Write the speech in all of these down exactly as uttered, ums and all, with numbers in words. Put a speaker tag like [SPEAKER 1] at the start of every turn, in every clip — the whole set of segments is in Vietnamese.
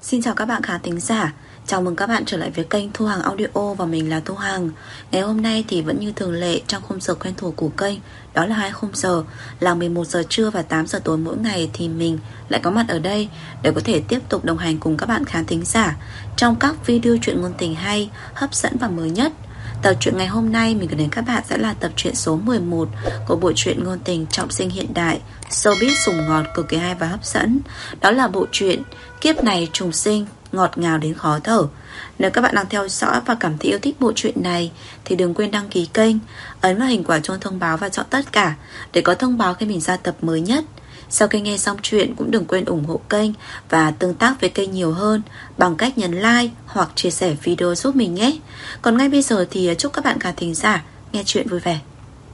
[SPEAKER 1] Xin chào các bạn khán thính giả. Chào mừng các bạn trở lại với kênh Thu Hằng Audio và mình là Thu Hằng. Ngày hôm nay thì vẫn như thường lệ trong khung giờ quen thuộc của kênh, đó là hai khung giờ là mười một giờ trưa và tám giờ tối mỗi ngày thì mình lại có mặt ở đây để có thể tiếp tục đồng hành cùng các bạn khán thính giả trong các video truyện ngôn tình hay, hấp dẫn và mới nhất. Tập truyện ngày hôm nay mình gửi đến các bạn sẽ là tập truyện số mười một của bộ truyện ngôn tình trọng sinh hiện đại, showbiz sủng ngọt cực kỳ hay và hấp dẫn. Đó là bộ truyện Kiếp Này Trùng Sinh, ngọt ngào đến khó thở. Nếu các bạn đang theo dõi và cảm thấy yêu thích bộ truyện này thì đừng quên đăng ký kênh, ấn vào hình quả chuông thông báo và chọn tất cả để có thông báo khi mình ra tập mới nhất. Sau khi nghe xong chuyện cũng đừng quên ủng hộ kênh và tương tác với kênh nhiều hơn bằng cách nhấn like hoặc chia sẻ video giúp mình nhé. Còn ngay bây giờ thì chúc các bạn khán thính giả nghe chuyện vui vẻ.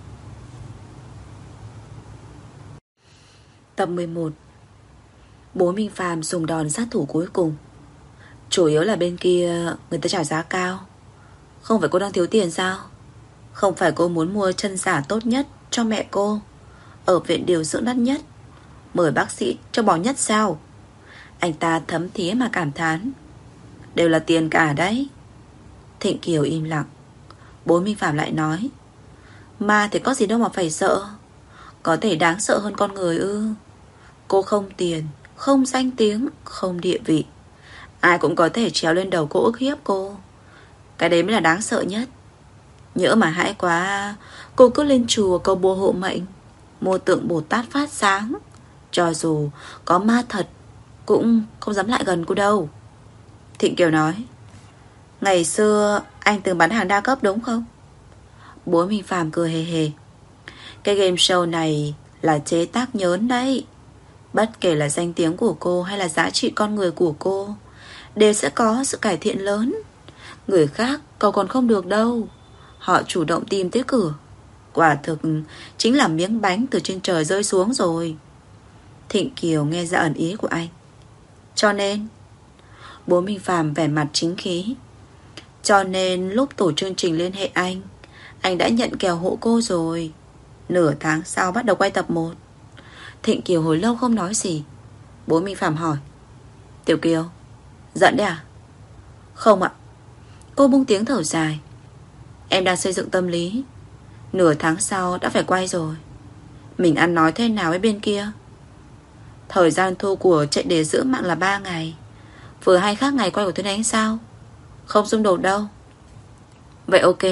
[SPEAKER 1] Tập mười một. Bố Minh Phàm dùng đòn sát thủ cuối cùng. Chủ yếu là bên kia người ta trả giá cao. Không phải cô đang thiếu tiền sao? Không phải cô muốn mua chân giả tốt nhất cho mẹ cô ở viện điều dưỡng đắt nhất, mời bác sĩ cho bò nhất sao? Anh ta thấm thía mà cảm thán. Đều là tiền cả đấy. Thịnh Kiều im lặng. Bố Minh Phạm lại nói, mà thì có gì đâu mà phải sợ. Có thể đáng sợ hơn con người ư? Cô không tiền, không danh tiếng, không địa vị, ai cũng có thể trèo lên đầu cô ức hiếp cô. Cái đấy mới là đáng sợ nhất. Nhỡ mà hãi quá, cô cứ lên chùa cầu bùa hộ mệnh, mua tượng Bồ Tát phát sáng, cho dù có ma thật cũng không dám lại gần cô đâu. Thịnh Kiều nói, ngày xưa anh từng bán hàng đa cấp đúng không? Bố Minh Phạm cười hề hề. Cái game show này là chế tác nhớn đấy. Bất kể là danh tiếng của cô hay là giá trị con người của cô đều sẽ có sự cải thiện lớn. Người khác cầu còn không được đâu, họ chủ động tìm tới cửa. Quả thực chính là miếng bánh từ trên trời rơi xuống rồi. Thịnh Kiều nghe ra ẩn ý của anh. Cho nên bố Minh Phạm vẻ mặt chính khí. Cho nên lúc tổ chương trình liên hệ anh, anh đã nhận kèo hộ cô rồi. Nửa tháng sau bắt đầu quay tập một. Thịnh Kiều hồi lâu không nói gì. Bố Minh Phạm hỏi, Tiểu Kiều, giận đấy à? Không ạ. Cô buông tiếng thở dài. Em đang xây dựng tâm lý. Nửa tháng sau đã phải quay rồi. Mình ăn nói thế nào với bên kia? Thời gian thu của chạy để giữ mạng là ba ngày, vừa hay khác ngày quay của Tuyến Ánh sao? Không xung đột đâu. Vậy ok.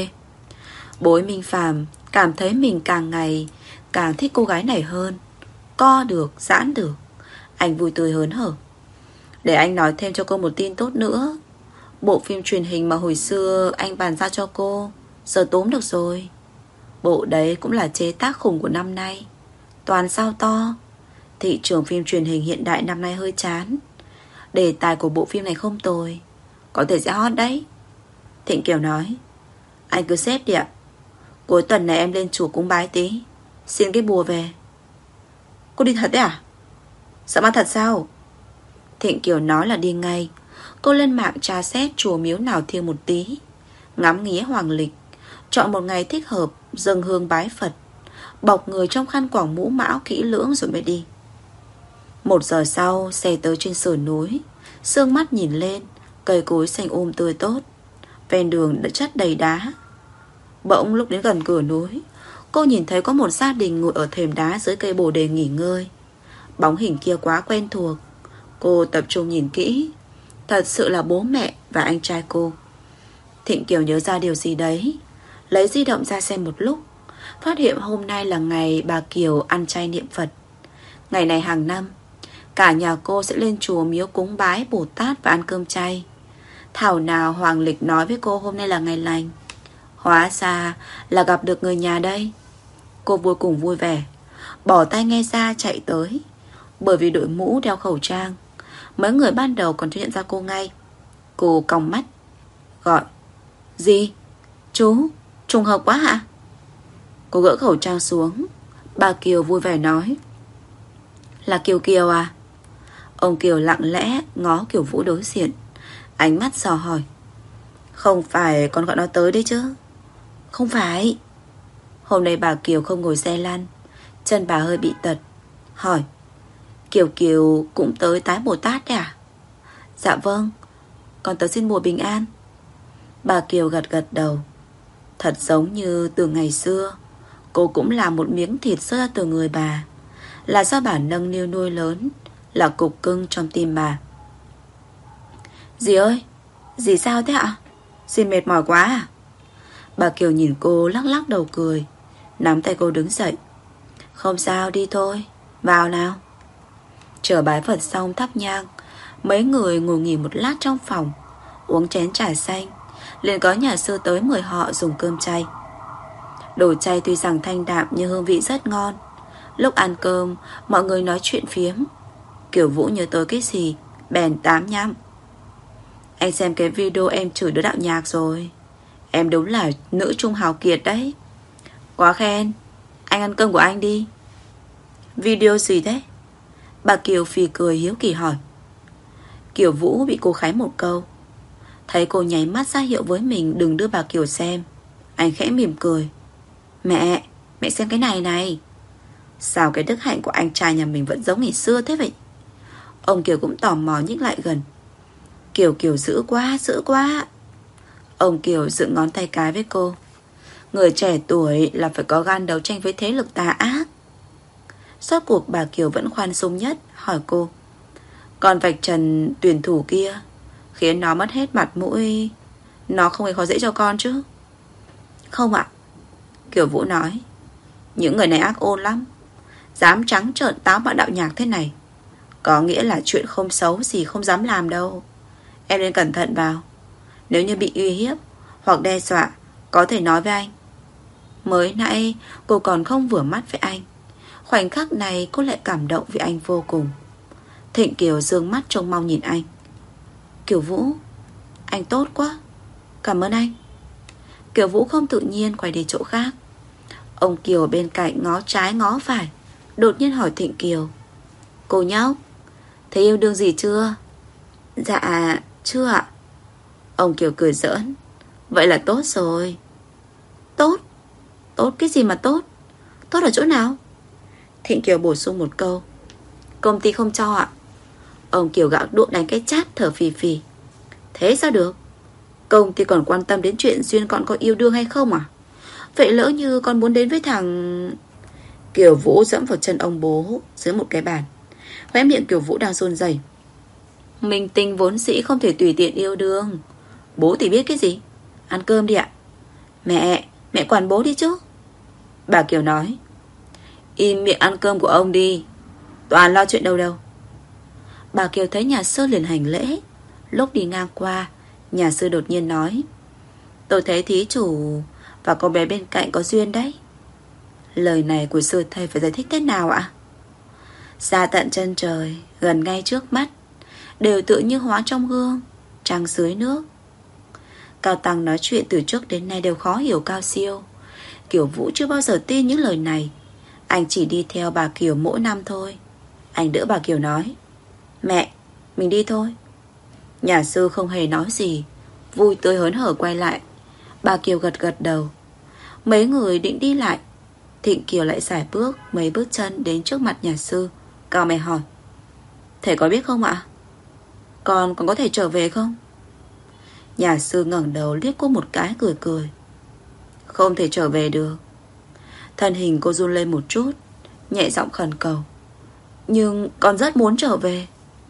[SPEAKER 1] Bố Minh Phạm cảm thấy mình càng ngày càng thích cô gái này hơn. Co được, giãn được. Anh vui tươi hớn hở. Để anh nói thêm cho cô một tin tốt nữa. Bộ phim truyền hình mà hồi xưa anh bàn giao cho cô giờ tóm được rồi. Bộ đấy cũng là chế tác khủng của năm nay, toàn sao to. Thị trường phim truyền hình hiện đại năm nay hơi chán. Đề tài của bộ phim này không tồi, có thể sẽ hot đấy. Thịnh Kiều nói, anh cứ xếp đi ạ. Cuối tuần này em lên chùa cúng bái tí, xin cái bùa về. Cô đi thật đấy à? Sợ ma thật sao? Thịnh Kiều nói là đi ngay. Cô lên mạng tra xét chùa miếu nào thiêng một tí, ngắm nghía hoàng lịch, chọn một ngày thích hợp, dâng hương bái Phật, bọc người trong khăn quàng mũ mão kỹ lưỡng rồi mới đi. Một giờ sau, xe tới trên sườn núi. Sương mắt nhìn lên, cây cối xanh um tươi tốt, ven đường đã chất đầy đá. Bỗng lúc đến gần cửa núi, cô nhìn thấy có một gia đình ngồi ở thềm đá dưới cây bồ đề nghỉ ngơi. Bóng hình kia quá quen thuộc. Cô tập trung nhìn kỹ. Thật sự là bố mẹ và anh trai cô. Thịnh Kiều nhớ ra điều gì đấy, lấy di động ra xem một lúc, phát hiện hôm nay là ngày bà Kiều ăn chay niệm Phật. Ngày này hàng năm cả nhà cô sẽ lên chùa miếu cúng bái Bồ Tát và ăn cơm chay. Thảo nào hoàng lịch nói với cô hôm nay là ngày lành. Hóa ra là gặp được người nhà đây. Cô vô cùng vui vẻ, bỏ tai nghe ra chạy tới. Bởi vì đội mũ đeo khẩu trang, mấy người ban đầu còn chưa nhận ra cô ngay. Cô cong mắt gọi, gì? Chú, trùng hợp quá hả? Cô gỡ khẩu trang xuống. Bà Kiều vui vẻ nói, là Kiều Kiều à? Ông Kiều lặng lẽ ngó Kiều Vũ đối diện, ánh mắt dò hỏi, không phải con gọi nó tới đấy chứ? Không phải. Hôm nay bà Kiều không ngồi xe lăn, chân bà hơi bị tật. Hỏi, Kiều Kiều cũng tới tái Bồ Tát đấy à? Dạ vâng, con tớ xin mùa bình an. Bà Kiều gật gật đầu. Thật giống như từ ngày xưa, cô cũng là một miếng thịt rơi ra từ người bà, là do bà nâng niu nuôi lớn, là cục cưng trong tim bà. Dì ơi, dì sao thế ạ? Dì mệt mỏi quá à? Bà Kiều nhìn cô lắc lắc đầu cười, nắm tay cô đứng dậy. Không sao, đi thôi, vào nào. Chờ bái Phật xong thắp nhang, mấy người ngồi nghỉ một lát trong phòng, uống chén trà xanh. Liền có nhà sư tới mời họ dùng cơm chay. Đồ chay tuy rằng thanh đạm nhưng hương vị rất ngon. Lúc ăn cơm, mọi người nói chuyện phiếm. Kiều Vũ nhớ tới cái gì, bèn tám nhăm. Anh xem cái video em chửi đứa đạo nhạc rồi. Em đúng là nữ trung hào kiệt đấy. Quá khen. Anh ăn cơm của anh đi. Video gì thế? Bà Kiều phì cười hiếu kỳ hỏi. Kiều Vũ bị cô khái một câu. Thấy cô nháy mắt ra hiệu với mình đừng đưa bà Kiều xem, anh khẽ mỉm cười. Mẹ, mẹ xem cái này này. Sao cái đức hạnh của anh trai nhà mình vẫn giống ngày xưa thế vậy? Ông Kiều cũng tò mò nhích lại gần. Kiều Kiều dữ quá, dữ quá. Ông Kiều dựng ngón tay cái với cô. Người trẻ tuổi là phải có gan đấu tranh với thế lực tà ác. Suốt cuộc bà Kiều vẫn khoan dung nhất, hỏi cô. Còn vạch trần tuyển thủ kia khiến nó mất hết mặt mũi, nó không hề khó dễ cho con chứ? Không ạ. Kiều Vũ nói. Những người này ác ôn lắm, dám trắng trợn táo bạo đạo nhạc thế này, có nghĩa là chuyện không xấu gì không dám làm đâu. Em nên cẩn thận vào. Nếu như bị uy hiếp hoặc đe dọa, có thể nói với anh. Mới nãy cô còn không vừa mắt với anh, khoảnh khắc này cô lại cảm động vì anh vô cùng. Thịnh Kiều dương mắt trông mong nhìn anh. Kiều Vũ, anh tốt quá, cảm ơn anh. Kiều Vũ không tự nhiên quay đi chỗ khác. Ông Kiều bên cạnh ngó trái ngó phải, đột nhiên hỏi Thịnh Kiều. Cô nhóc, thấy yêu đương gì chưa? Dạ, chưa ạ. Ông Kiều cười giỡn. Vậy là tốt rồi. Tốt? Tốt cái gì mà tốt? Tốt ở chỗ nào? Thịnh Kiều bổ sung một câu. Công ty không cho ạ. Ông Kiều gạo đũa đánh cái chát thở phì phì. Thế sao được? Công ty còn quan tâm đến chuyện Duyên con có yêu đương hay không à? Vậy lỡ như con muốn đến với thằng... Kiều Vũ dẫm vào chân ông bố dưới một cái bàn. Khóe miệng Kiều Vũ đang run rẩy. Minh tinh vốn dĩ không thể tùy tiện yêu đương. Bố thì biết cái gì? Ăn cơm đi ạ. Mẹ, mẹ quản bố đi chứ. Bà Kiều nói. Im miệng ăn cơm của ông đi, toàn lo chuyện đâu đâu. Bà Kiều thấy nhà sư liền hành lễ. Lúc đi ngang qua, nhà sư đột nhiên nói. Tôi thấy thí chủ và cô bé bên cạnh có duyên đấy. Lời này của sư thầy phải giải thích thế nào ạ? Xa tận chân trời, gần ngay trước mắt, đều tự như hóa trong gương, trăng dưới nước. Cao Tăng nói chuyện từ trước đến nay đều khó hiểu cao siêu. Kiều Vũ chưa bao giờ tin những lời này. Anh chỉ đi theo bà Kiều mỗi năm thôi. Anh đỡ bà Kiều nói. Mẹ, mình đi thôi. Nhà sư không hề nói gì, vui tươi hớn hở quay lại. Bà Kiều gật gật đầu. Mấy người định đi lại, Thịnh Kiều lại xài bước mấy bước chân đến trước mặt nhà sư, cao mày hỏi. Thầy có biết không ạ? Con còn có thể trở về không? Nhà sư ngẩng đầu liếc cô một cái cười cười. Không thể trở về được. Thân hình cô run lên một chút, nhẹ giọng khẩn cầu. Nhưng con rất muốn trở về.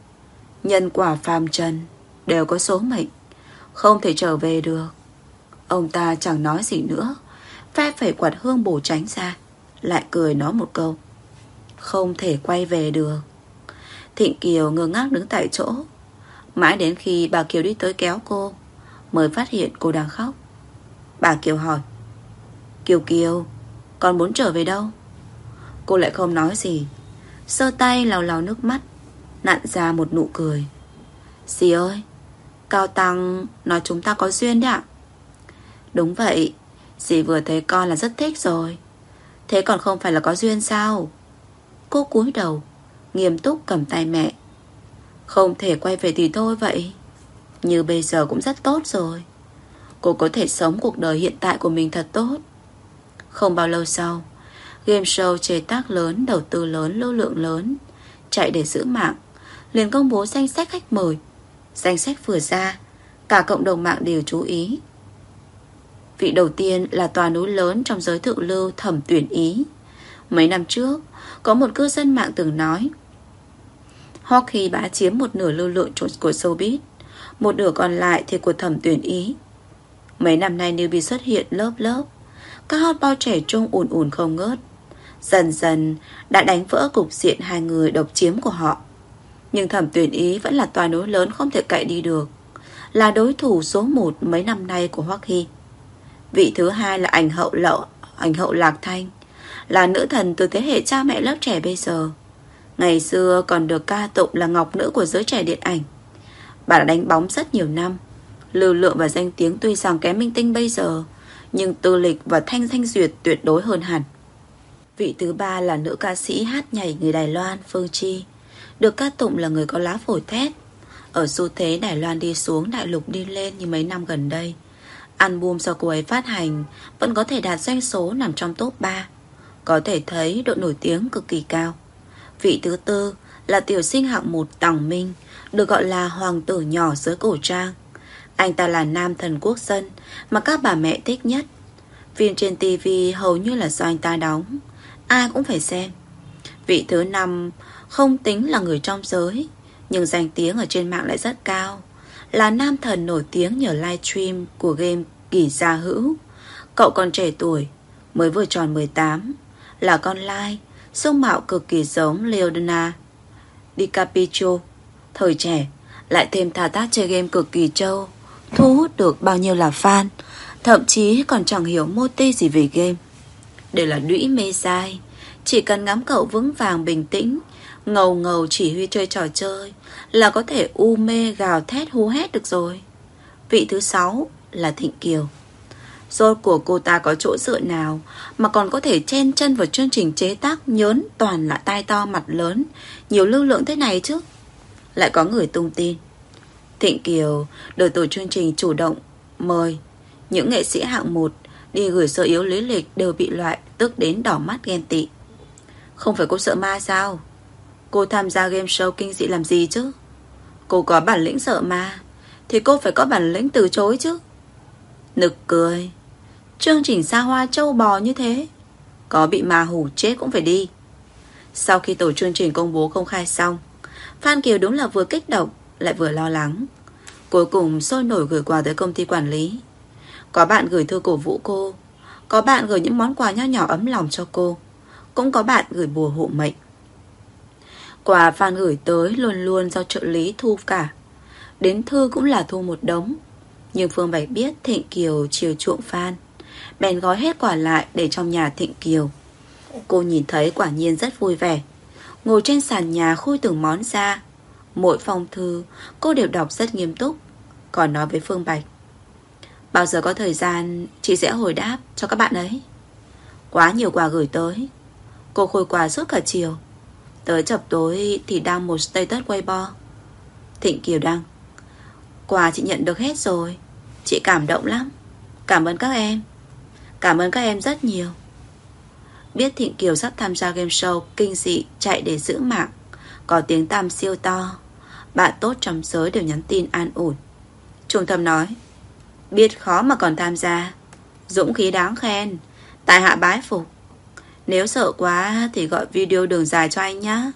[SPEAKER 1] Nhân quả phàm trần đều có số mệnh, không thể trở về được. Ông ta chẳng nói gì nữa, phe phẩy quạt hương bổ tránh ra, lại cười nói một câu. Không thể quay về được. Thịnh Kiều ngơ ngác đứng tại chỗ. Mãi đến khi bà Kiều đi tới kéo cô, mới phát hiện cô đang khóc. Bà Kiều hỏi. Kiều Kiều, con muốn trở về đâu? Cô lại không nói gì, giơ tay lau lau nước mắt, nặn ra một nụ cười. Dì ơi, Cao Tăng nói chúng ta có duyên đấy ạ. Đúng vậy, dì vừa thấy con là rất thích rồi. Thế còn không phải là có duyên sao? Cô cúi đầu, nghiêm túc cầm tay mẹ. Không thể quay về thì thôi vậy. Như bây giờ cũng rất tốt rồi. Cô có thể sống cuộc đời hiện tại của mình thật tốt. Không bao lâu sau, game show chế tác lớn, đầu tư lớn, lưu lượng lớn, chạy để giữ mạng, liền công bố danh sách khách mời. Danh sách vừa ra, cả cộng đồng mạng đều chú ý. Vị đầu tiên là tòa núi lớn trong giới thượng lưu Thẩm Tuyển Ý. Mấy năm trước, có một cư dân mạng từng nói Hockey bá chiếm một nửa lưu lượng của showbiz, một nửa còn lại thì của Thẩm Tuyển Ý. Mấy năm nay newbie xuất hiện lớp lớp, các hot boy trẻ trung ùn ùn không ngớt, dần dần đã đánh vỡ cục diện hai người độc chiếm của họ. Nhưng Thẩm Tuyển Ý vẫn là tòa núi lớn không thể cậy đi được, là đối thủ số một mấy năm nay của Hockey. Vị thứ hai là ảnh hậu lậu Ảnh hậu Lạc Thanh, là nữ thần từ thế hệ cha mẹ lớp trẻ bây giờ. Ngày xưa còn được ca tụng là ngọc nữ của giới trẻ điện ảnh. Bà đã đánh bóng rất nhiều năm, lưu lượng và danh tiếng tuy rằng kém minh tinh bây giờ, nhưng tư lịch và thanh danh duyệt tuyệt đối hơn hẳn. Vị thứ ba là nữ ca sĩ hát nhảy người Đài Loan Phương Chi, được ca tụng là người có lá phổi thép. Ở xu thế Đài Loan đi xuống, đại lục đi lên như mấy năm gần đây, album do cô ấy phát hành vẫn có thể đạt doanh số nằm trong top ba, có thể thấy độ nổi tiếng cực kỳ cao. Vị thứ tư là tiểu sinh hạng một Tòng Minh, được gọi là hoàng tử nhỏ giới cổ trang. Anh ta là nam thần quốc dân mà các bà mẹ thích nhất. Phim trên tivi hầu như là do anh ta đóng, ai cũng phải xem. Vị thứ năm không tính là người trong giới, nhưng danh tiếng ở trên mạng lại rất cao, là nam thần nổi tiếng nhờ livestream của game Kỳ Gia Hữu. Cậu còn trẻ tuổi, mới vừa tròn mười tám, là con lai, dung mạo cực kỳ giống Leonardo DiCaprio. Thời trẻ, lại thêm thao tác chơi game cực kỳ trâu, thu hút được bao nhiêu là fan, thậm chí còn chẳng hiểu mô tê gì về game. Đây là đũy mê dai, chỉ cần ngắm cậu vững vàng bình tĩnh, ngầu ngầu chỉ huy chơi trò chơi là có thể u mê gào thét hú hét được rồi. Vị thứ sáu là Thịnh Kiều. Rốt của cô ta có chỗ dựa nào mà còn có thể chen chân vào chương trình chế tác nhớn toàn là tai to mặt lớn, nhiều lưu lượng thế này chứ? Lại có người tung tin Thịnh Kiều được tổ chương trình chủ động mời những nghệ sĩ hạng một đi gửi sơ yếu lý lịch đều bị loại, tức đến đỏ mắt ghen tị. Không phải cô sợ ma sao? Cô tham gia game show kinh dị làm gì chứ? Cô có bản lĩnh sợ ma thì cô phải có bản lĩnh từ chối chứ. Nực cười, chương trình xa hoa trâu bò như thế, có bị ma hù chết cũng phải đi. Sau khi tổ chương trình công bố công khai xong, Phan Kiều đúng là vừa kích động lại vừa lo lắng. Cuối cùng sôi nổi gửi quà tới công ty quản lý. Có bạn gửi thư cổ vũ cô, có bạn gửi những món quà nho nhỏ ấm lòng cho cô, cũng có bạn gửi bùa hộ mệnh. Quà Phan gửi tới luôn luôn do trợ lý thu cả, đến thư cũng là thu một đống. Nhưng Phương Bạch biết Thịnh Kiều chiều chuộng Phan, bèn gói hết quà lại để trong nhà Thịnh Kiều. Cô nhìn thấy quả nhiên rất vui vẻ, ngồi trên sàn nhà khui từng món ra. Mỗi phong thư cô đều đọc rất nghiêm túc, còn nói với Phương Bạch: bao giờ có thời gian chị sẽ hồi đáp cho các bạn ấy. Quá nhiều quà gửi tới, cô khui quà suốt cả chiều. Tới chập tối thì đăng một status Weibo. Thịnh Kiều đăng: quà chị nhận được hết rồi, chị cảm động lắm, cảm ơn các em. Cảm ơn các em rất nhiều. Biết Thịnh Kiều sắp tham gia game show kinh dị chạy để giữ mạng, có tiếng tăm siêu to, bạn tốt trong giới đều nhắn tin an ủi. Trung Thâm nói: biết khó mà còn tham gia, dũng khí đáng khen, tại hạ bái phục. Nếu sợ quá thì gọi video đường dài cho anh nhá.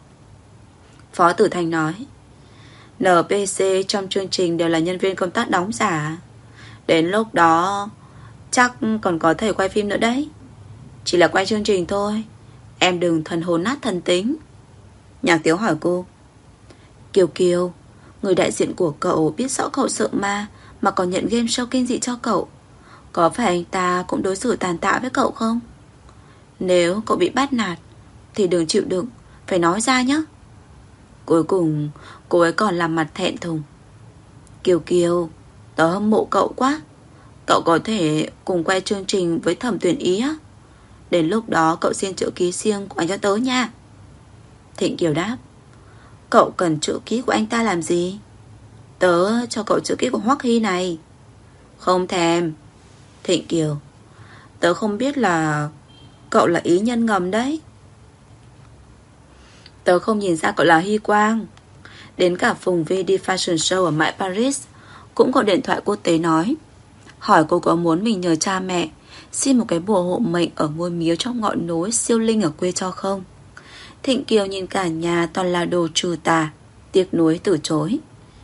[SPEAKER 1] Phó Tử Thanh nói: en pê xê trong chương trình đều là nhân viên công tác đóng giả, đến lúc đó chắc còn có thể quay phim nữa đấy. Chỉ là quay chương trình thôi, em đừng thần hồn nát thần tính. Nhạc Tiếu hỏi cô: Kiều Kiều, người đại diện của cậu biết rõ cậu sợ ma mà còn nhận game show kinh dị cho cậu, có phải anh ta cũng đối xử tàn tạ với cậu không? Nếu cậu bị bắt nạt thì đừng chịu đựng, phải nói ra nhé. Cuối cùng cô ấy còn làm mặt thẹn thùng: Kiều Kiều, tớ hâm mộ cậu quá, cậu có thể cùng quay chương trình với Thẩm Tuyển Ý á. Đến lúc đó cậu xin chữ ký riêng của anh cho tớ nha. Thịnh Kiều đáp: cậu cần chữ ký của anh ta làm gì? Tớ cho cậu chữ ký của Hoắc Hy này. Không thèm. Thịnh Kiều: tớ không biết là cậu là ý nhân ngầm đấy. Tớ không nhìn ra cậu là Hy Quang. Đến cả Phùng Vi đi fashion show ở mãi Paris cũng gọi điện thoại quốc tế nói, hỏi cô có muốn mình nhờ cha mẹ xin một cái bùa hộ mệnh ở ngôi miếu trong ngọn núi siêu linh ở quê cho không. Thịnh Kiều nhìn cả nhà toàn là đồ trừ tà, tiếc nuối từ chối.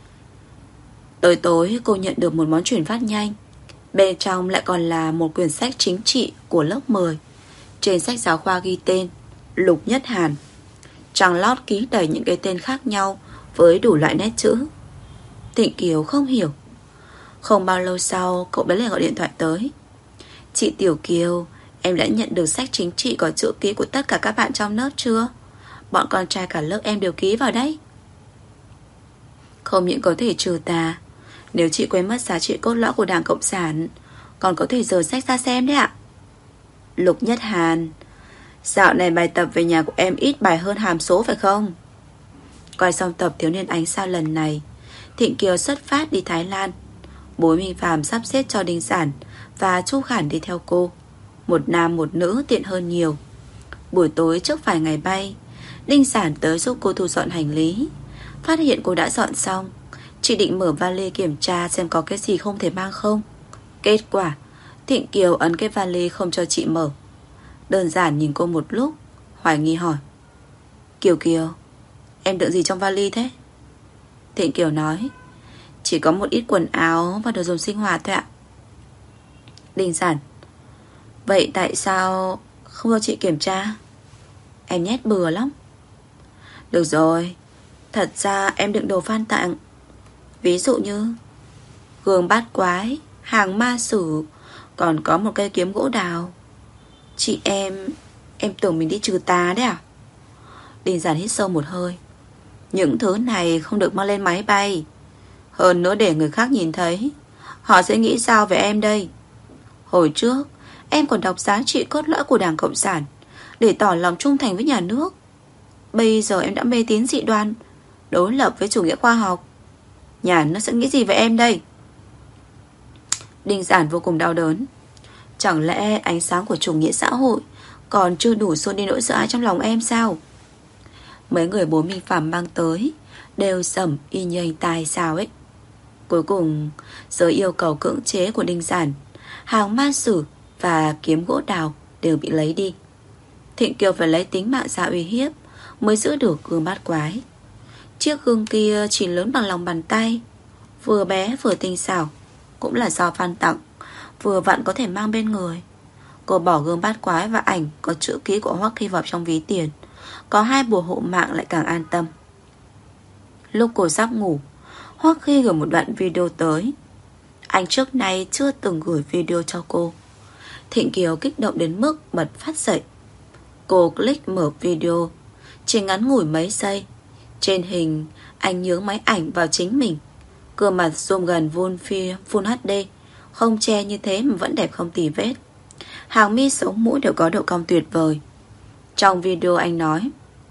[SPEAKER 1] Tới tối cô nhận được một món chuyển phát nhanh. Bên trong lại còn là một quyển sách chính trị của lớp mười. Trên sách giáo khoa ghi tên Lục Nhất Hàn. Trang lót ký đầy những cái tên khác nhau với đủ loại nét chữ. Thịnh Kiều không hiểu. Không bao lâu sau cậu bé lại gọi điện thoại tới. Chị Tiểu Kiều, em đã nhận được sách chính trị có chữ ký của tất cả các bạn trong lớp chưa? Bọn con trai cả lớp em đều ký vào đấy. Không những có thể trừ tà, nếu chị quên mất giá trị cốt lõi của Đảng Cộng sản, còn có thể dời sách ra xem đấy ạ. Lục Nhất Hàn, dạo này bài tập về nhà của em ít bài hơn hàm số phải không? Coi xong tập Thiếu niên ánh sao lần này, Thịnh Kiều xuất phát đi Thái Lan. Bố Minh Phạm sắp xếp cho Đinh Sản và Chu Khản đi theo cô. Một nam một nữ tiện hơn nhiều. Buổi tối trước vài ngày bay, Đinh Sản tới giúp cô thu dọn hành lý. Phát hiện cô đã dọn xong, chị định mở vali kiểm tra xem có cái gì không thể mang không. Kết quả Thịnh Kiều ấn cái vali không cho chị mở. Đơn giản nhìn cô một lúc, hoài nghi hỏi, Kiều Kiều, em đựng gì trong vali thế? Thịnh Kiều nói, chỉ có một ít quần áo và đồ dùng sinh hoạt thôi ạ. Đinh Sản, vậy tại sao không cho chị kiểm tra? Em nhét bừa lắm. Được rồi, thật ra em đựng đồ fan tặng. Ví dụ như gương bát quái, hàng ma sử, còn có một cây kiếm gỗ đào. Chị em Em tưởng mình đi trừ tà đấy à? Đinh Giản hít sâu một hơi. Những thứ này không được mang lên máy bay. Hơn nữa để người khác nhìn thấy, họ sẽ nghĩ sao về em đây? Hồi trước em còn đọc giá trị cốt lõi của Đảng Cộng sản để tỏ lòng trung thành với nhà nước. Bây giờ em đã mê tín dị đoan, đối lập với chủ nghĩa khoa học. Nhà nước sẽ nghĩ gì về em đây? Đinh Giản vô cùng đau đớn. Chẳng lẽ ánh sáng của chủ nghĩa xã hội còn chưa đủ xua đi nỗi sợ hãi trong lòng em sao? Mấy người bố Minh Phạm mang tới đều sẩm y như anh tài sao ấy. Cuối cùng dưới yêu cầu cưỡng chế của Đinh Giản, hàng ma sử và kiếm gỗ đào đều bị lấy đi. Thịnh Kiều phải lấy tính mạng ra uy hiếp mới giữ được gương bát quái. Chiếc gương kia chỉ lớn bằng lòng bàn tay, vừa bé vừa tinh xảo, cũng là do fan tặng, vừa vặn có thể mang bên người. Cô bỏ gương bát quái và ảnh có chữ ký của Hoắc Khi vào trong ví tiền. Có hai bùa hộ mạng lại càng an tâm. Lúc cô sắp ngủ, Hoắc Khi gửi một đoạn video tới. Anh trước nay chưa từng gửi video cho cô. Thịnh Kiều kích động đến mức bật phát dậy. Cô click mở video. Chỉ ngắn ngủi mấy giây, trên hình anh nhướng máy ảnh vào chính mình. Gương mặt zoom gần full, full hát đê, không che như thế mà vẫn đẹp không tì vết. Hàng mi sống mũi đều có độ cong tuyệt vời. Trong video anh nói,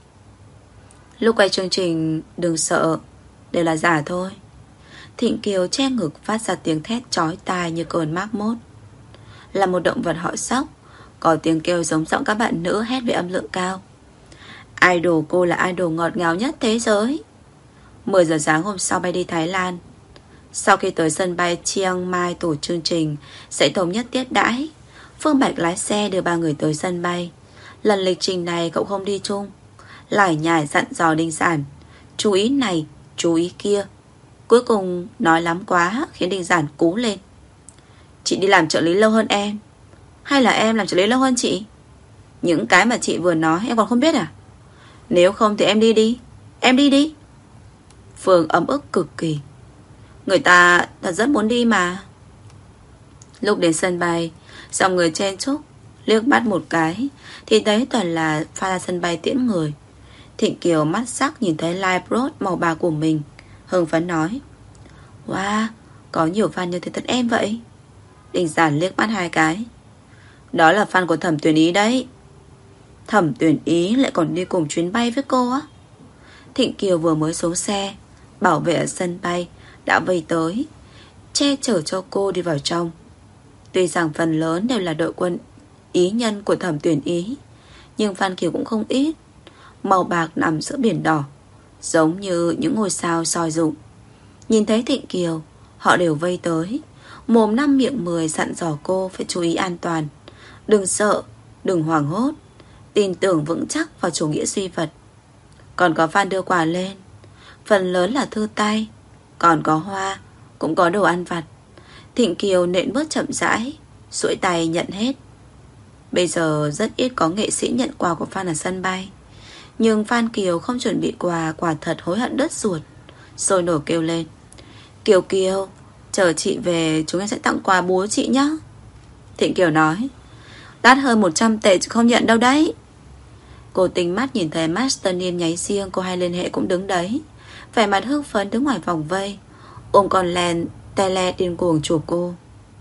[SPEAKER 1] lúc quay chương trình đừng sợ, đều là giả thôi. Thịnh Kiều che ngực phát ra tiếng thét chói tai như cơn mác mốt. Là một động vật họ sóc, có tiếng kêu giống giọng các bạn nữ hét với âm lượng cao. Idol cô là idol ngọt ngào nhất thế giới. Mười giờ sáng hôm sau bay đi Thái Lan. Sau khi tới sân bay Chiang Mai tổ chương trình sẽ thống nhất tiết đãi, Phương Bạch lái xe đưa ba người tới sân bay. Lần lịch trình này cậu không đi chung, lải nhải dặn dò Đinh Giản, chú ý này, chú ý kia. Cuối cùng nói lắm quá khiến Đinh Giản cú lên. Chị đi làm trợ lý lâu hơn em, hay là em làm trợ lý lâu hơn chị? Những cái mà chị vừa nói em còn không biết à? Nếu không thì em đi đi. Em đi đi. Phương ấm ức cực kỳ. Người ta thật rất muốn đi mà. Lúc đến sân bay, dòng người chen chúc, liếc mắt một cái thì thấy toàn là pha ra sân bay tiễn người. Thịnh Kiều mắt sắc nhìn thấy live road màu bạc của mình, hưng phấn nói, wow, có nhiều fan như thế thật em vậy. Đinh Giản liếc mắt hai cái. Đó là fan của Thẩm Tuyển Ý đấy. Thẩm Tuyển Ý lại còn đi cùng chuyến bay với cô á? Thịnh Kiều vừa mới xuống xe, bảo vệ ở sân bay đã vây tới, che chở cho cô đi vào trong. Tuy rằng phần lớn đều là đội quân ý nhân của Thẩm Tuyển Ý, nhưng fan Kiều cũng không ít. Màu bạc nằm giữa biển đỏ, giống như những ngôi sao soi rụng. Nhìn thấy Thịnh Kiều, họ đều vây tới, mồm năm miệng mười dặn dò cô phải chú ý an toàn. Đừng sợ, đừng hoảng hốt, tin tưởng vững chắc vào chủ nghĩa duy vật. Còn có fan đưa quà lên, phần lớn là thư tay, còn có hoa, cũng có đồ ăn vặt. Thịnh Kiều nện bước chậm rãi, duỗi tay nhận hết. Bây giờ rất ít có nghệ sĩ nhận quà của fan ở sân bay, nhưng Phan Kiều không chuẩn bị quà, quả thật hối hận đứt ruột, sôi nổi kêu lên: Kiều Kiều, chờ chị về chúng em sẽ tặng quà bố chị nhé. Thịnh Kiều nói: đắt hơn một trăm tệ chứ không nhận đâu đấy. Cô tinh mắt nhìn thấy Master Niên nháy riêng, cô hay liên hệ cũng đứng đấy, vẻ mặt hưng phấn đứng ngoài vòng vây, ôm con lens tele điên cuồng chụp cô.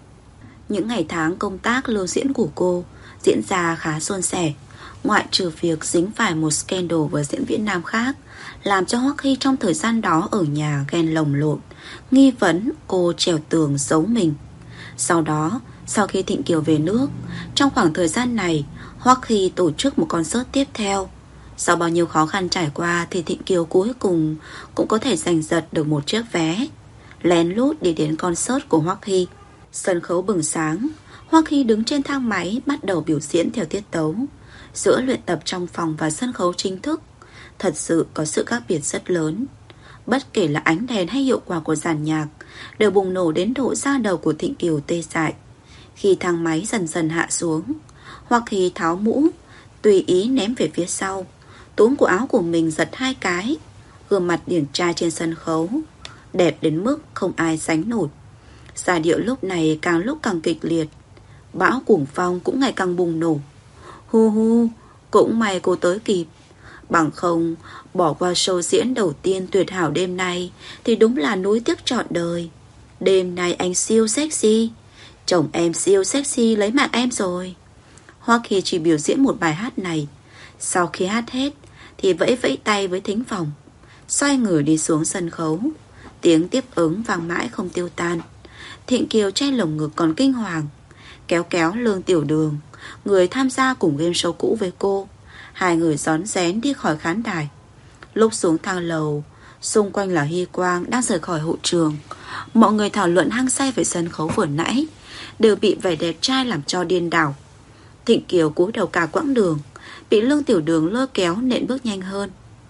[SPEAKER 1] Những ngày tháng công tác lưu diễn của cô diễn ra khá suôn sẻ, ngoại trừ việc dính phải một scandal với diễn viên nam khác, làm cho Hoắc Hy trong thời gian đó ở nhà ghen lồng lộn, nghi vấn cô trèo tường giấu mình. Sau đó, sau khi Thịnh Kiều về nước, trong khoảng thời gian này, Hoắc Hy tổ chức một concert tiếp theo. Sau bao nhiêu khó khăn trải qua thì Thịnh Kiều cuối cùng cũng có thể giành giật được một chiếc vé, lén lút đi đến concert của Hoắc Hy. Sân khấu bừng sáng, Hoắc Hy đứng trên thang máy bắt đầu biểu diễn theo tiết tấu. Giữa luyện tập trong phòng và sân khấu chính thức, thật sự có sự khác biệt rất lớn. Bất kể là ánh đèn hay hiệu quả của dàn nhạc đều bùng nổ đến độ da đầu của Thịnh Kiều tê dại. Khi thang máy dần dần hạ xuống, Hoắc Hy tháo mũ, tùy ý ném về phía sau, túm cổ áo của mình giật hai cái. Gương mặt điển trai trên sân khấu đẹp đến mức không ai sánh nổi. Giai điệu lúc này càng lúc càng kịch liệt, bão cuồng phong cũng ngày càng bùng nổ. Hu hu, cũng may cô tới kịp, bằng không bỏ qua show diễn đầu tiên tuyệt hảo đêm nay thì đúng là nuối tiếc trọn đời. Đêm nay anh siêu sexy, chồng em siêu sexy lấy mạng em rồi. Hoắc Hy chỉ biểu diễn một bài hát này, sau khi hát hết thì vẫy vẫy tay với thính phòng, xoay người đi xuống sân khấu. Tiếng tiếp ứng vang mãi không tiêu tan. Thịnh Kiều che lồng ngực còn kinh hoàng, kéo kéo Lương Tiểu Đường, người tham gia cùng game show cũ với cô. Hai người rón rén đi khỏi khán đài. Lúc xuống thang lầu, xung quanh là Hy Quang đang rời khỏi hội trường. Mọi người thảo luận hăng say về sân khấu vừa nãy, đều bị vẻ đẹp trai làm cho điên đảo. Thịnh Kiều cúi đầu cả quãng đường, bị Lương Tiểu Đường lôi kéo nện bước nhanh hơn.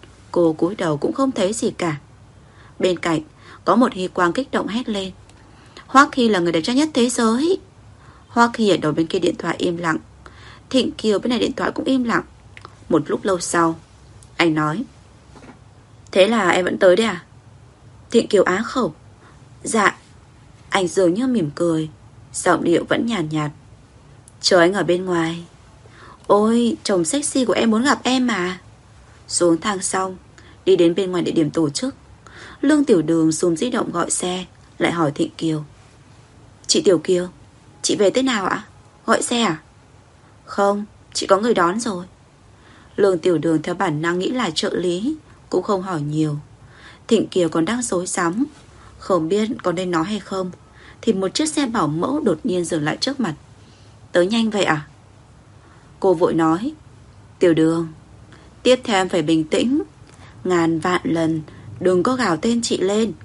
[SPEAKER 1] Cô cúi đầu cũng không thấy gì cả. Bên cạnh có một Hy Quang kích động hét lên: Hoắc Hy là người đẹp trai nhất thế giới. Hoắc Hy ở đầu bên kia điện thoại im lặng. Thịnh Kiều bên này điện thoại cũng im lặng. Một lúc lâu sau, anh nói: thế là em vẫn tới đấy à? Thịnh Kiều á khẩu: dạ. Anh dường như mỉm cười, giọng điệu vẫn nhàn nhạt, nhạt: chờ anh ở bên ngoài. Ôi, chồng sexy của em muốn gặp em mà. Xuống thang xong, đi đến bên ngoài địa điểm tổ chức. Lương Tiểu Đường dùng di động gọi xe, lại hỏi Thịnh Kiều: chị Tiểu Kiều, chị về thế nào ạ? Gọi xe à? Không, chị có người đón rồi. Lương Tiểu Đường theo bản năng nghĩ là trợ lý, cũng không hỏi nhiều. Thịnh Kiều còn đang rối rắm, không biết có nên nói hay không, thì một chiếc xe bảo mẫu đột nhiên dừng lại trước mặt. Tới nhanh vậy à? Cô vội nói: Tiểu Đường, tiếp theo em phải bình tĩnh, ngàn vạn lần đừng có gào tên chị lên.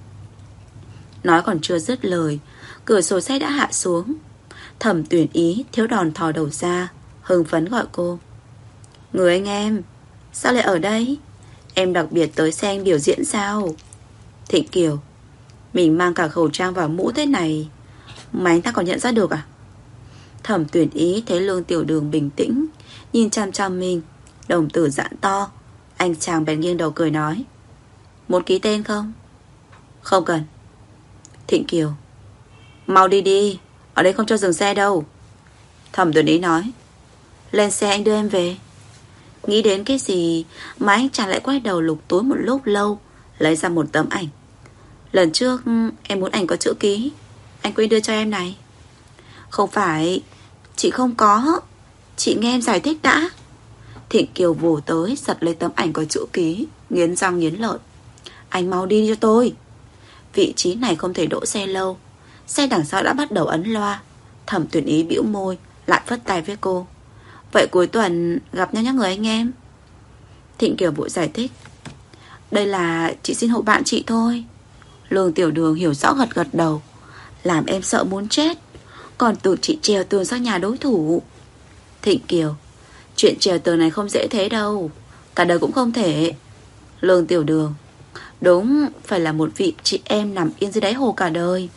[SPEAKER 1] Nói còn chưa dứt lời, cửa sổ xe đã hạ xuống. Thẩm Tuyển Ý thiếu đòn thò đầu ra, hưng phấn gọi cô: người anh em, sao lại ở đây? Em đặc biệt tới xem biểu diễn sao? Thịnh Kiều: mình mang cả khẩu trang và mũ thế này mà anh ta còn nhận ra được à? Thẩm Tuyển Ý thấy Lương Tiểu Đường bình tĩnh nhìn chăm chăm mình, đồng tử giãn to. Anh chàng bèn nghiêng đầu cười nói: muốn ký tên không? Không cần. Thịnh Kiều: mau đi đi, ở đây không cho dừng xe đâu. Thẩm Tuyển Ý nói: lên xe anh đưa em về. Nghĩ đến cái gì mà anh chàng lại quay đầu lục túi một lúc lâu, lấy ra một tấm ảnh. Lần trước em muốn ảnh có chữ ký, anh quên đưa cho em này. Không phải, chị không có, chị nghe em giải thích đã. Thịnh Kiều vồ tới giật lấy tấm ảnh có chữ ký, nghiến răng nghiến lợi: anh mau đi cho tôi. Vị trí này không thể đỗ xe lâu, xe đằng sau đã bắt đầu ấn loa. Thẩm Tuyển Ý bĩu môi, lại phất tay với cô: vậy cuối tuần gặp nhau nhé người anh em. Thịnh Kiều vội giải thích: Đây là chị xin hộ bạn chị thôi. Lương Tiểu Đường hiểu rõ gật gật đầu. Làm em sợ muốn chết. Còn tưởng chị trèo tường sang nhà đối thủ. Thịnh Kiều: Chuyện trèo tường này không dễ thế đâu. Cả đời cũng không thể. Lương Tiểu Đường: Đúng, phải là một vị chị em nằm yên dưới đáy hồ cả đời.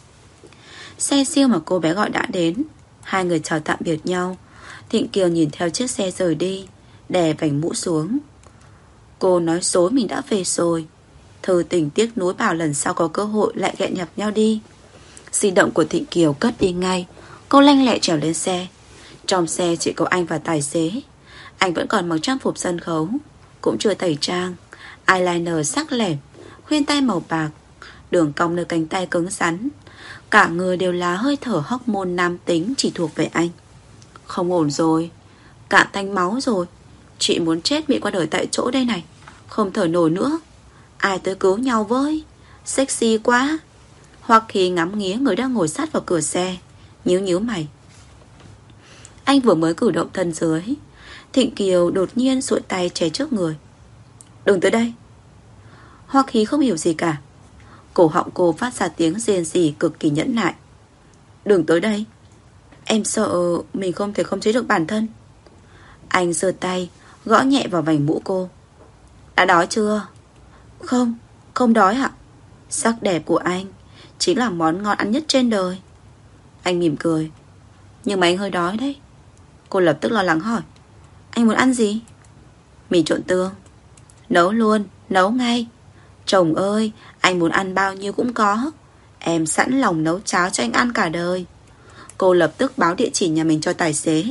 [SPEAKER 1] Xe siêu mà cô bé gọi đã đến. Hai người chào tạm biệt nhau. Thịnh Kiều nhìn theo chiếc xe rời đi, đè vành mũ xuống. Cô nói dối mình đã về rồi. Thư Tình tiếc nuối bảo lần sau có cơ hội lại ghẹn nhập nhau đi. Di động của Thịnh Kiều cất đi ngay. Cô lanh lẹ trèo lên xe. Trong xe chỉ có anh và tài xế. Anh vẫn còn mặc trang phục sân khấu, cũng chưa tẩy trang. Eyeliner sắc lẻm, khuyên tai màu bạc, đường cong nơi cánh tay cứng rắn. Cả người đều là hơi thở hormone nam tính chỉ thuộc về anh. Không ổn rồi, cạn thanh máu rồi. Chị muốn chết bị qua đời tại chỗ đây này. Không thở nổi nữa. Ai tới cứu nhau với. Sexy quá. Hoặc khi ngắm nghía người đang ngồi sát vào cửa xe, nhíu nhíu mày. Anh vừa mới cử động thân dưới, Thịnh Kiều đột nhiên duỗi tay che trước người. Đừng tới đây. Hoặc khí không hiểu gì cả. Cổ họng cô phát ra tiếng rên rỉ cực kỳ nhẫn nại. Đừng tới đây. Em sợ mình không thể khống chế được bản thân. Anh giơ tay gõ nhẹ vào vành mũ cô. Đã đói chưa? Không, không đói ạ. Sắc đẹp của anh chính là món ngon ăn nhất trên đời. Anh mỉm cười. Nhưng mà anh hơi đói đấy. Cô lập tức lo lắng hỏi. Anh muốn ăn gì? Mì trộn tương. Nấu luôn, nấu ngay. Chồng ơi, anh muốn ăn bao nhiêu cũng có. Em sẵn lòng nấu cháo cho anh ăn cả đời. Cô lập tức báo địa chỉ nhà mình cho tài xế.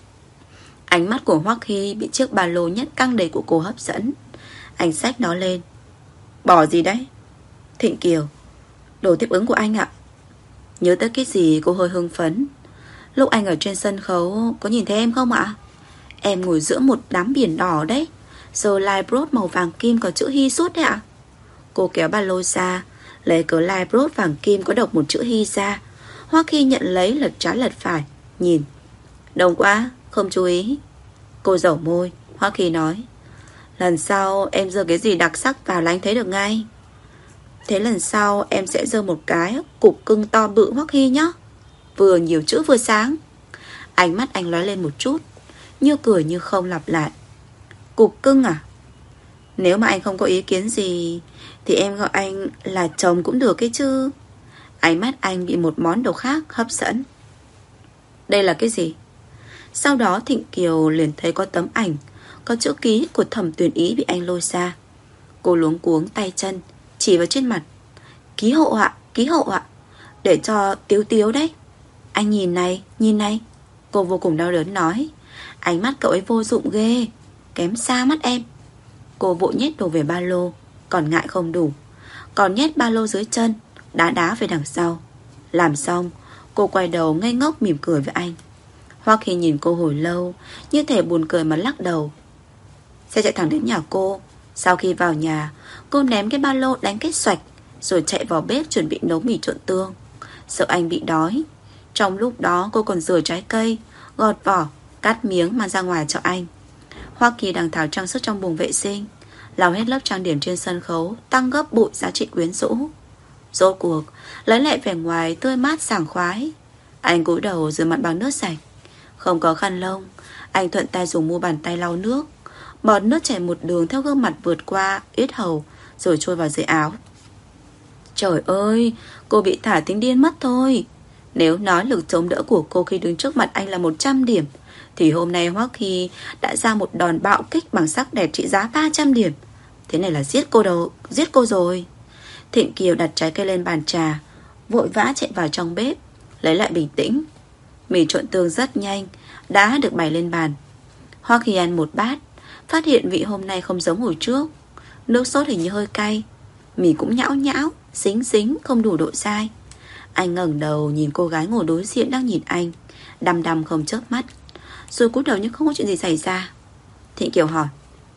[SPEAKER 1] Ánh mắt của Hoắc Hy bị chiếc ba lô nhét căng đầy của cô hấp dẫn. Anh xách nó lên. Bỏ gì đấy? Thịnh Kiều: Đồ tiếp ứng của anh ạ. Nhớ tới cái gì cô hơi hưng phấn. Lúc anh ở trên sân khấu có nhìn thấy em không ạ? Em ngồi giữa một đám biển đỏ đấy. Rồi Librod màu vàng kim có chữ Hy suốt đấy ạ. Cô kéo ba lô ra, lấy cớ Librod vàng kim có đọc một chữ Hy ra. Hoắc Hy nhận lấy, lật trái lật phải, nhìn. Đông quá, không chú ý. Cô dẩu môi. Hoắc Hy nói: Lần sau em giơ cái gì đặc sắc vào là anh thấy được ngay. Thế lần sau em sẽ giơ một cái cục cưng to bự Hoắc Hy nhá. Vừa nhiều chữ vừa sáng. Ánh mắt anh lóe lên một chút, như cười như không lặp lại. Cục cưng à? Nếu mà anh không có ý kiến gì thì em gọi anh là chồng cũng được cái chứ. Ánh mắt anh bị một món đồ khác hấp dẫn. Đây là cái gì? Sau đó Thịnh Kiều liền thấy có tấm ảnh có chữ ký của Thẩm Tuyền Ý bị anh lôi ra. Cô luống cuống tay chân chỉ vào trên mặt. Ký hộ ạ, ký hộ ạ. Để cho Tiếu Tiếu đấy. Anh nhìn này, nhìn này. Cô vô cùng đau đớn nói. Ánh mắt cậu ấy vô dụng ghê, kém xa mắt em. Cô vội nhét đồ về ba lô, còn ngại không đủ, còn nhét ba lô dưới chân, đá đá về đằng sau. Làm xong, cô quay đầu ngây ngốc mỉm cười với anh. Hoắc Hy nhìn cô hồi lâu, như thể buồn cười mà lắc đầu. Xe chạy thẳng đến nhà cô. Sau khi vào nhà, cô ném cái ba lô đánh cái xoạch, rồi chạy vào bếp chuẩn bị nấu mì trộn tương. Sợ anh bị đói. Trong lúc đó cô còn rửa trái cây, gọt vỏ, cắt miếng mang ra ngoài cho anh. Hoa Kỳ đang tháo trang sức trong buồng vệ sinh, lau hết lớp trang điểm trên sân khấu, tăng gấp bội giá trị quyến rũ. Rốt cuộc lấy lại vẻ ngoài tươi mát sảng khoái. Anh cúi đầu rửa mặt bằng nước sạch. Không có khăn lông, anh thuận tay dùng mu bàn tay lau nước. Bọt nước chảy một đường theo gương mặt vượt qua yết hầu, rồi trôi vào dưới áo. Trời ơi, cô bị thả tính điên mất thôi. Nếu nói lực chống đỡ của cô khi đứng trước mặt anh là một trăm điểm, thì hôm nay Hoắc Hy đã ra một đòn bạo kích bằng sắc đẹp trị giá ba trăm điểm. Thế này là giết cô đâu, giết cô rồi. Thịnh Kiều đặt trái cây lên bàn trà, vội vã chạy vào trong bếp, lấy lại bình tĩnh. Mì trộn tương rất nhanh đã được bày lên bàn. Hoắc Hy ăn một bát, phát hiện vị hôm nay không giống hồi trước. Nước sốt hình như hơi cay, mì cũng nhão nhão, dính dính, không đủ độ dai. Anh ngẩng đầu nhìn cô gái ngồi đối diện đang nhìn anh, đăm đăm không chớp mắt, rồi cúi đầu như không có chuyện gì xảy ra. Thịnh Kiều hỏi: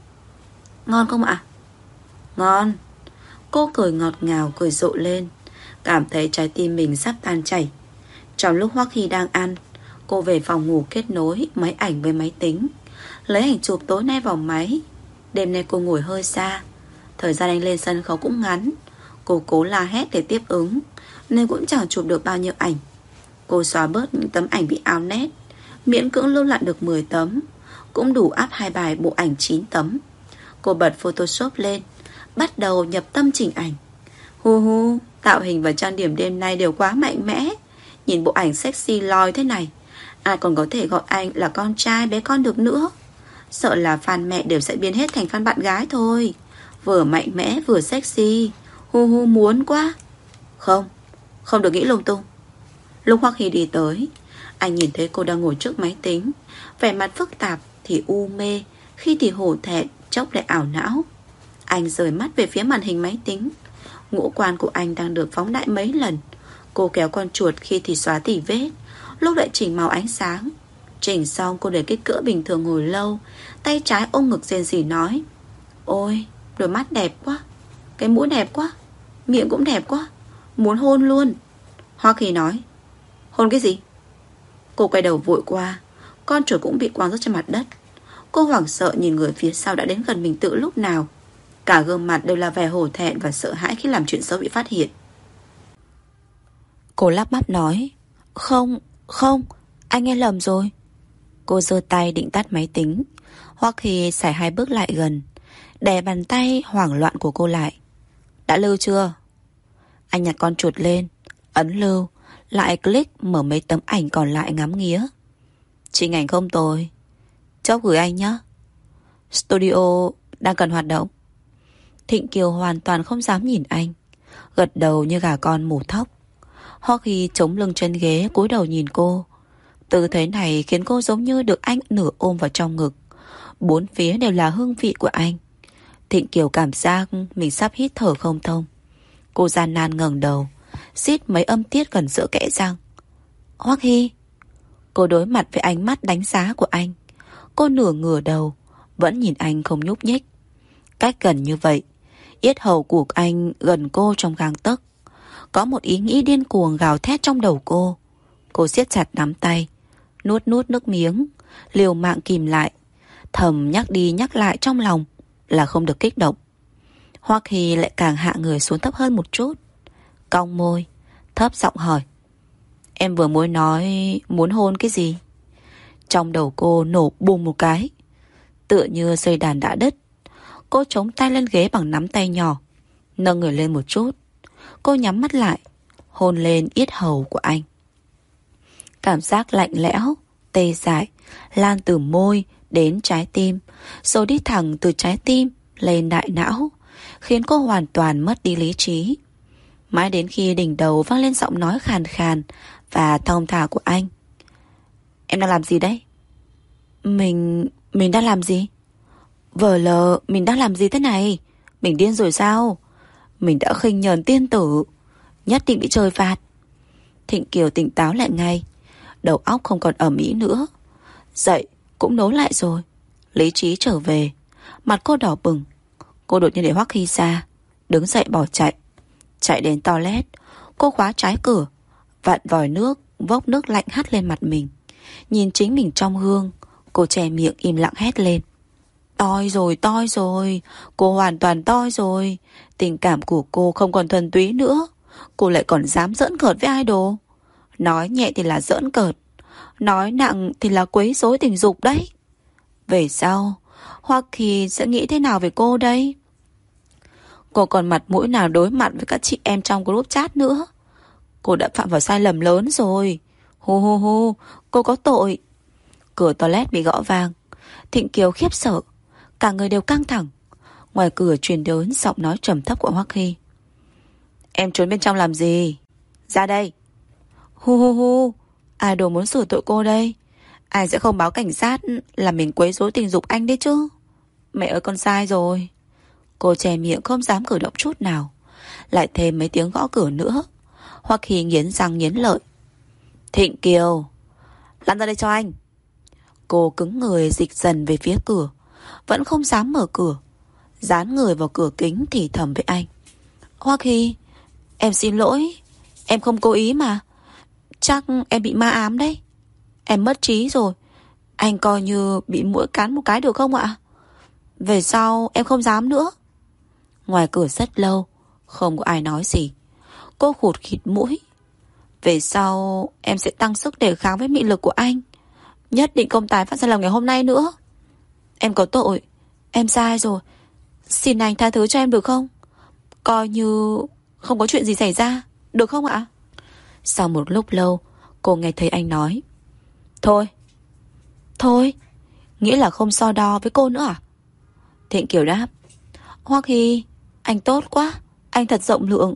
[SPEAKER 1] Ngon không ạ? Ngon. Cô cười ngọt ngào, cười rộ lên, cảm thấy trái tim mình sắp tan chảy. Trong lúc Hoắc Hy đang ăn, cô về phòng ngủ kết nối máy ảnh với máy tính, lấy ảnh chụp tối nay vào máy. Đêm nay cô ngồi hơi xa, Thời gian anh lên sân khấu cũng ngắn. Cô cố la hét để tiếp ứng, nên cũng chẳng chụp được bao nhiêu ảnh. Cô xóa bớt những tấm ảnh bị áo nét, miễn cưỡng lưu lại được mười tấm, cũng đủ áp hai bài bộ ảnh chín tấm. Cô bật Photoshop lên, bắt đầu nhập tâm chỉnh ảnh. Hu hu, tạo hình và trang điểm đêm nay đều quá mạnh mẽ. Nhìn bộ ảnh sexy lòi thế này, ai còn có thể gọi anh là con trai bé con được nữa. Sợ là fan mẹ đều sẽ biến hết thành fan bạn gái thôi. Vừa mạnh mẽ vừa sexy. Hu hu, muốn quá. Không, không được nghĩ lung tung. Lúc Hoắc Hy đi tới, anh nhìn thấy cô đang ngồi trước máy tính, vẻ mặt phức tạp, thì u mê, khi thì hổ thẹn, chốc lại ảo não. Anh rời mắt về phía màn hình máy tính. Ngũ quan của anh đang được phóng đại mấy lần. Cô kéo con chuột, khi thì xóa tỉ vết, lúc lại chỉnh màu ánh sáng. Chỉnh xong cô để kích cỡ bình thường ngồi lâu, tay trái ôm ngực rên rỉ nói: ôi, đôi mắt đẹp quá, cái mũi đẹp quá, miệng cũng đẹp quá, muốn hôn luôn. Hoa Kỳ nói: hôn cái gì? Cô quay đầu vội qua, con chuột cũng bị quăng rớt trên mặt đất. Cô hoảng sợ nhìn người phía sau đã đến gần mình từ lúc nào. Cả gương mặt đều là vẻ hổ thẹn và sợ hãi khi làm chuyện xấu bị phát hiện. Cô lắp bắp nói: Không, không, anh nghe lầm rồi. Cô giơ tay định tắt máy tính. Hoa Kỳ sải hai bước lại gần, đè bàn tay hoảng loạn của cô lại. Đã lưu chưa? Anh nhặt con chuột lên, ấn lưu, lại click mở mấy tấm ảnh còn lại ngắm nghía. Chỉnh ảnh không tồi, chốc gửi anh nhé. Studio đang cần hoạt động. Thịnh Kiều hoàn toàn không dám nhìn anh, gật đầu như gà con mổ thóc. Hoa Kỳ chống lưng trên ghế, cúi đầu nhìn cô. Tư thế này khiến cô giống như được anh nửa ôm vào trong ngực. Bốn phía đều là hương vị của anh. Thịnh Kiều cảm giác mình sắp hít thở không thông. Cô gian nan ngẩng đầu, xít mấy âm tiết gần giữa kẽ răng. Hoắc Hy. Cô đối mặt với ánh mắt đánh giá của anh. Cô nửa ngửa đầu, vẫn nhìn anh không nhúc nhích. Cách gần như vậy, yết hầu của anh gần cô trong gang tấc. Có một ý nghĩ điên cuồng gào thét trong đầu cô. Cô siết chặt nắm tay, nuốt nuốt nước miếng, liều mạng kìm lại, thầm nhắc đi nhắc lại trong lòng là không được kích động. Hoa Kỳ lại càng hạ người xuống thấp hơn một chút, cong môi, thấp giọng hỏi: Em vừa mới nói muốn hôn cái gì? Trong đầu cô nổ bùng một cái, tựa như dây đàn đã đứt. Cô chống tay lên ghế bằng nắm tay nhỏ, nâng người lên một chút. Cô nhắm mắt lại, hôn lên yết hầu của anh. Cảm giác lạnh lẽo, tê dại lan từ môi đến trái tim, rồi đi thẳng từ trái tim lên đại não, khiến cô hoàn toàn mất đi lý trí. Mãi đến khi đỉnh đầu vang lên giọng nói khàn khàn và thong thả của anh: Em đang làm gì đấy? Mình... mình đang làm gì? Vờ lờ, mình đang làm gì thế này? Mình điên rồi sao? Mình đã khinh nhờn tiên tử, nhất định bị trời phạt. Thịnh Kiều tỉnh táo lại ngay, đầu óc không còn ầm ĩ nữa. Dậy cũng nối lại rồi, lý trí trở về. Mặt cô đỏ bừng. Cô đột nhiên để Hoắc Hy ra, đứng dậy bỏ chạy. Chạy đến toilet, cô khóa trái cửa, vặn vòi nước, vốc nước lạnh hắt lên mặt mình. Nhìn chính mình trong gương, cô che miệng im lặng hét lên: Toi rồi, toi rồi, cô hoàn toàn toi rồi. Tình cảm của cô không còn thuần túy nữa. Cô lại còn dám giỡn cợt với idol. Nói nhẹ thì là giỡn cợt, nói nặng thì là quấy rối tình dục đấy. Về sau Hoa Kỳ sẽ nghĩ thế nào về cô đây? Cô còn mặt mũi nào đối mặt với các chị em trong group chat nữa? Cô đã phạm vào sai lầm lớn rồi. Hu hu hu, cô có tội. Cửa toilet bị gõ vang. Thịnh Kiều khiếp sợ, cả người đều căng thẳng. Ngoài cửa truyền đến giọng nói trầm thấp của Hoắc Hy: Em trốn bên trong làm gì? Ra đây. Hu hu hu, idol muốn xử tội cô đây. Ai sẽ không báo cảnh sát là mình quấy rối tình dục anh đấy chứ? Mẹ ơi, con sai rồi. Cô che miệng không dám cử động chút nào. Lại thêm mấy tiếng gõ cửa nữa. Hoắc Hy nghiến răng nghiến lợi: Thịnh Kiều, lăn ra đây cho anh. Cô cứng người dịch dần về phía cửa, vẫn không dám mở cửa, dán người vào cửa kính thì thầm với anh: Hoắc Hy, em xin lỗi, em không cố ý mà. Chắc em bị ma ám đấy. Em mất trí rồi. Anh coi như bị muỗi cắn một cái được không ạ? Về sau em không dám nữa. Ngoài cửa rất lâu, không có ai nói gì. Cô khụt khịt mũi. Về sau em sẽ tăng sức đề kháng với mị lực của anh. Nhất định không tái phát sai lầm ngày hôm nay nữa. Em có tội, em sai rồi. Xin anh tha thứ cho em được không? Coi như không có chuyện gì xảy ra, được không ạ? Sau một lúc lâu, cô nghe thấy anh nói: Thôi. Thôi? Nghĩa là không so đo với cô nữa à? Thiện Kiều đáp: Hoa Kỳ, anh tốt quá, anh thật rộng lượng.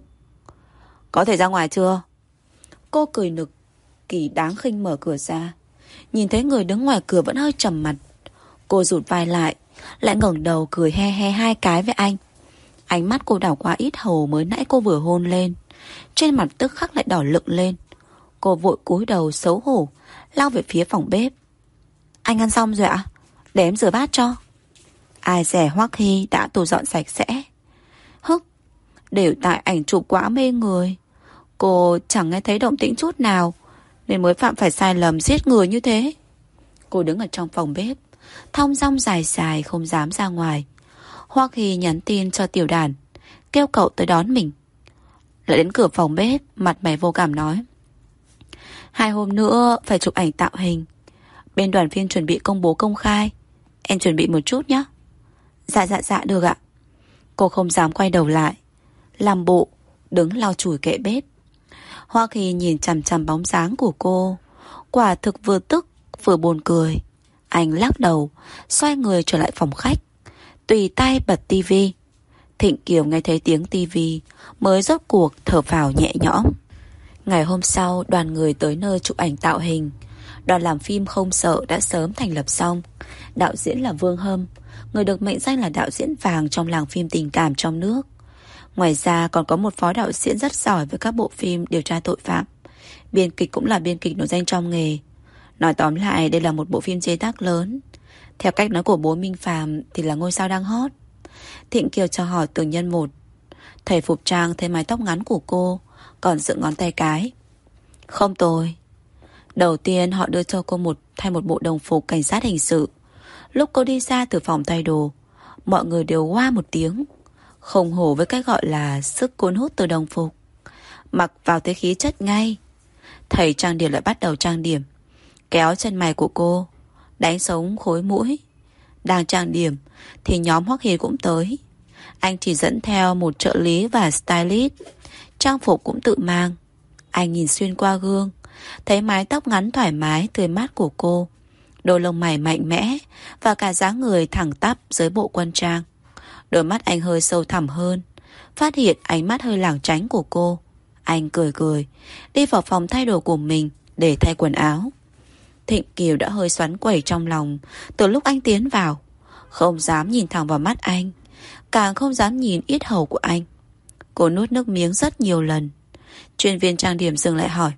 [SPEAKER 1] Có thể ra ngoài chưa? Cô cười nực kỳ đáng khinh mở cửa ra. Nhìn thấy người đứng ngoài cửa vẫn hơi trầm mặt. Cô rụt vai lại, lại ngẩng đầu cười he he hai cái với anh. Ánh mắt cô đảo qua ít hầu mới nãy cô vừa hôn lên. Trên mặt tức khắc lại đỏ lựng lên. Cô vội cúi đầu xấu hổ lao về phía phòng bếp. Anh ăn xong rồi ạ? Để em rửa bát cho. Ai dè Hoắc Hy đã thu dọn sạch sẽ. Hức, đều tại ảnh chụp quá mê người. Cô chẳng nghe thấy động tĩnh chút nào, nên mới phạm phải sai lầm giết người như thế. Cô đứng ở trong phòng bếp, thong dong dài dài không dám ra ngoài. Hoắc Hy nhắn tin cho Tiểu Đàn, kêu cậu tới đón mình. Lại đến cửa phòng bếp, mặt mày vô cảm nói: Hai hôm nữa phải chụp ảnh tạo hình. Bên đoàn phim chuẩn bị công bố công khai, em chuẩn bị một chút nhé. Dạ dạ dạ được ạ. Cô không dám quay đầu lại, làm bộ đứng lau chùi kệ bếp. Hoa Kỳ nhìn chằm chằm bóng dáng của cô, quả thực vừa tức vừa buồn cười. Anh lắc đầu, xoay người trở lại phòng khách, tùy tay bật tivi. Thịnh Kiều nghe thấy tiếng tivi mới rốt cuộc thở phào nhẹ nhõm. Ngày hôm sau, đoàn người tới nơi chụp ảnh tạo hình. Đoàn làm phim Không Sợ đã sớm thành lập xong. Đạo diễn là Vương Hâm, người được mệnh danh là đạo diễn vàng trong làng phim tình cảm trong nước. Ngoài ra còn có một phó đạo diễn rất giỏi với các bộ phim điều tra tội phạm. Biên kịch cũng là biên kịch nổi danh trong nghề. Nói tóm lại, đây là một bộ phim chế tác lớn. Theo cách nói của bố Minh Phàm thì là ngôi sao đang hot. Thịnh Kiều cho hỏi từng nhân một. Thầy phục trang thấy mái tóc ngắn của cô, còn dựng ngón tay cái. Không tồi. Đầu tiên họ đưa cho cô một thay một bộ đồng phục cảnh sát hình sự. Lúc cô đi ra từ phòng thay đồ, mọi người đều oa một tiếng. Không hổ với cái gọi là sức cuốn hút từ đồng phục. Mặc vào thấy khí chất ngay. Thầy trang điểm lại bắt đầu trang điểm, kéo chân mày của cô, đánh sống khối mũi. Đang trang điểm thì nhóm Hoắc Hiền cũng tới. Anh chỉ dẫn theo một trợ lý và stylist, trang phục cũng tự mang. Anh nhìn xuyên qua gương, thấy mái tóc ngắn thoải mái tươi mát của cô, đôi lông mày mạnh mẽ và cả dáng người thẳng tắp dưới bộ quân trang. Đôi mắt anh hơi sâu thẳm hơn, phát hiện ánh mắt hơi lảng tránh của cô. Anh cười cười, đi vào phòng thay đồ của mình để thay quần áo. Thịnh Kiều đã hơi xoắn quẩy trong lòng từ lúc anh tiến vào. Không dám nhìn thẳng vào mắt anh, càng không dám nhìn yết hầu của anh. Cô nuốt nước miếng rất nhiều lần. Chuyên viên trang điểm dừng lại hỏi: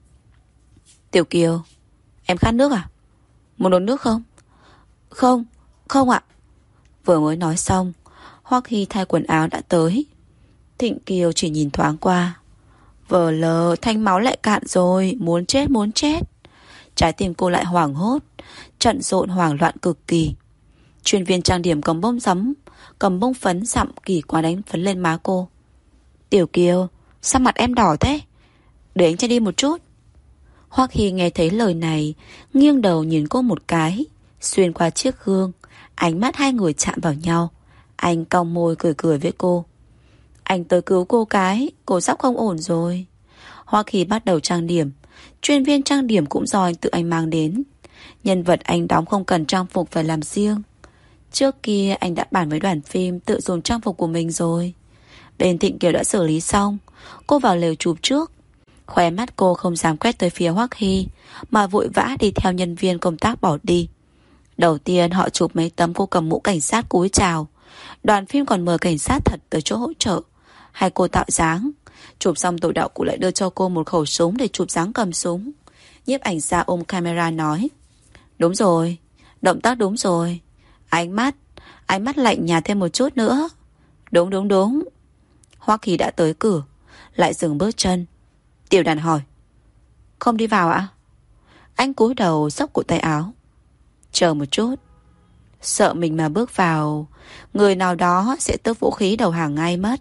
[SPEAKER 1] Tiểu Kiều, em khát nước à? Muốn uống nước không? Không, không ạ. Vừa mới nói xong, Hoắc Hy thay quần áo đã tới. Thịnh Kiều chỉ nhìn thoáng qua. Vờ lờ, thanh máu lại cạn rồi, muốn chết muốn chết. Trái tim cô lại hoảng hốt, trận rộn hoảng loạn cực kỳ. Chuyên viên trang điểm cầm bông giấm, cầm bông phấn dặm kỳ quá đánh phấn lên má cô. Tiểu Kiều, sao mặt em đỏ thế? Để anh cho đi một chút. Hoắc Hy nghe thấy lời này, nghiêng đầu nhìn cô một cái. Xuyên qua chiếc gương, ánh mắt hai người chạm vào nhau. Anh cau môi cười cười với cô. Anh tới cứu cô cái, cô sắp không ổn rồi. Hoắc Hy bắt đầu trang điểm. Chuyên viên trang điểm cũng do anh tự anh mang đến. Nhân vật anh đóng không cần trang phục phải làm riêng. Trước kia anh đã bàn với đoàn phim tự dùng trang phục của mình rồi. Bên Thịnh Kiều đã xử lý xong, cô vào lều chụp trước. Khóe mắt cô không dám quét tới phía Hoắc Hy, mà vội vã đi theo nhân viên công tác bỏ đi. Đầu tiên họ chụp mấy tấm cô cầm mũ cảnh sát cúi chào. Đoàn phim còn mời cảnh sát thật tới chỗ hỗ trợ, hay cô tạo dáng. Chụp xong tổ đạo cụ lại đưa cho cô một khẩu súng để chụp dáng cầm súng. Nhiếp ảnh gia ôm camera nói: Đúng rồi, động tác đúng rồi. Ánh mắt, ánh mắt lạnh nhạt thêm một chút nữa. Đúng đúng đúng. Hoắc Hy đã tới cửa, lại dừng bước chân. Tiểu Đàn hỏi: Không đi vào ạ? Anh cúi đầu xốc cổ tay áo. Chờ một chút. Sợ mình mà bước vào, người nào đó sẽ tước vũ khí đầu hàng ngay mất.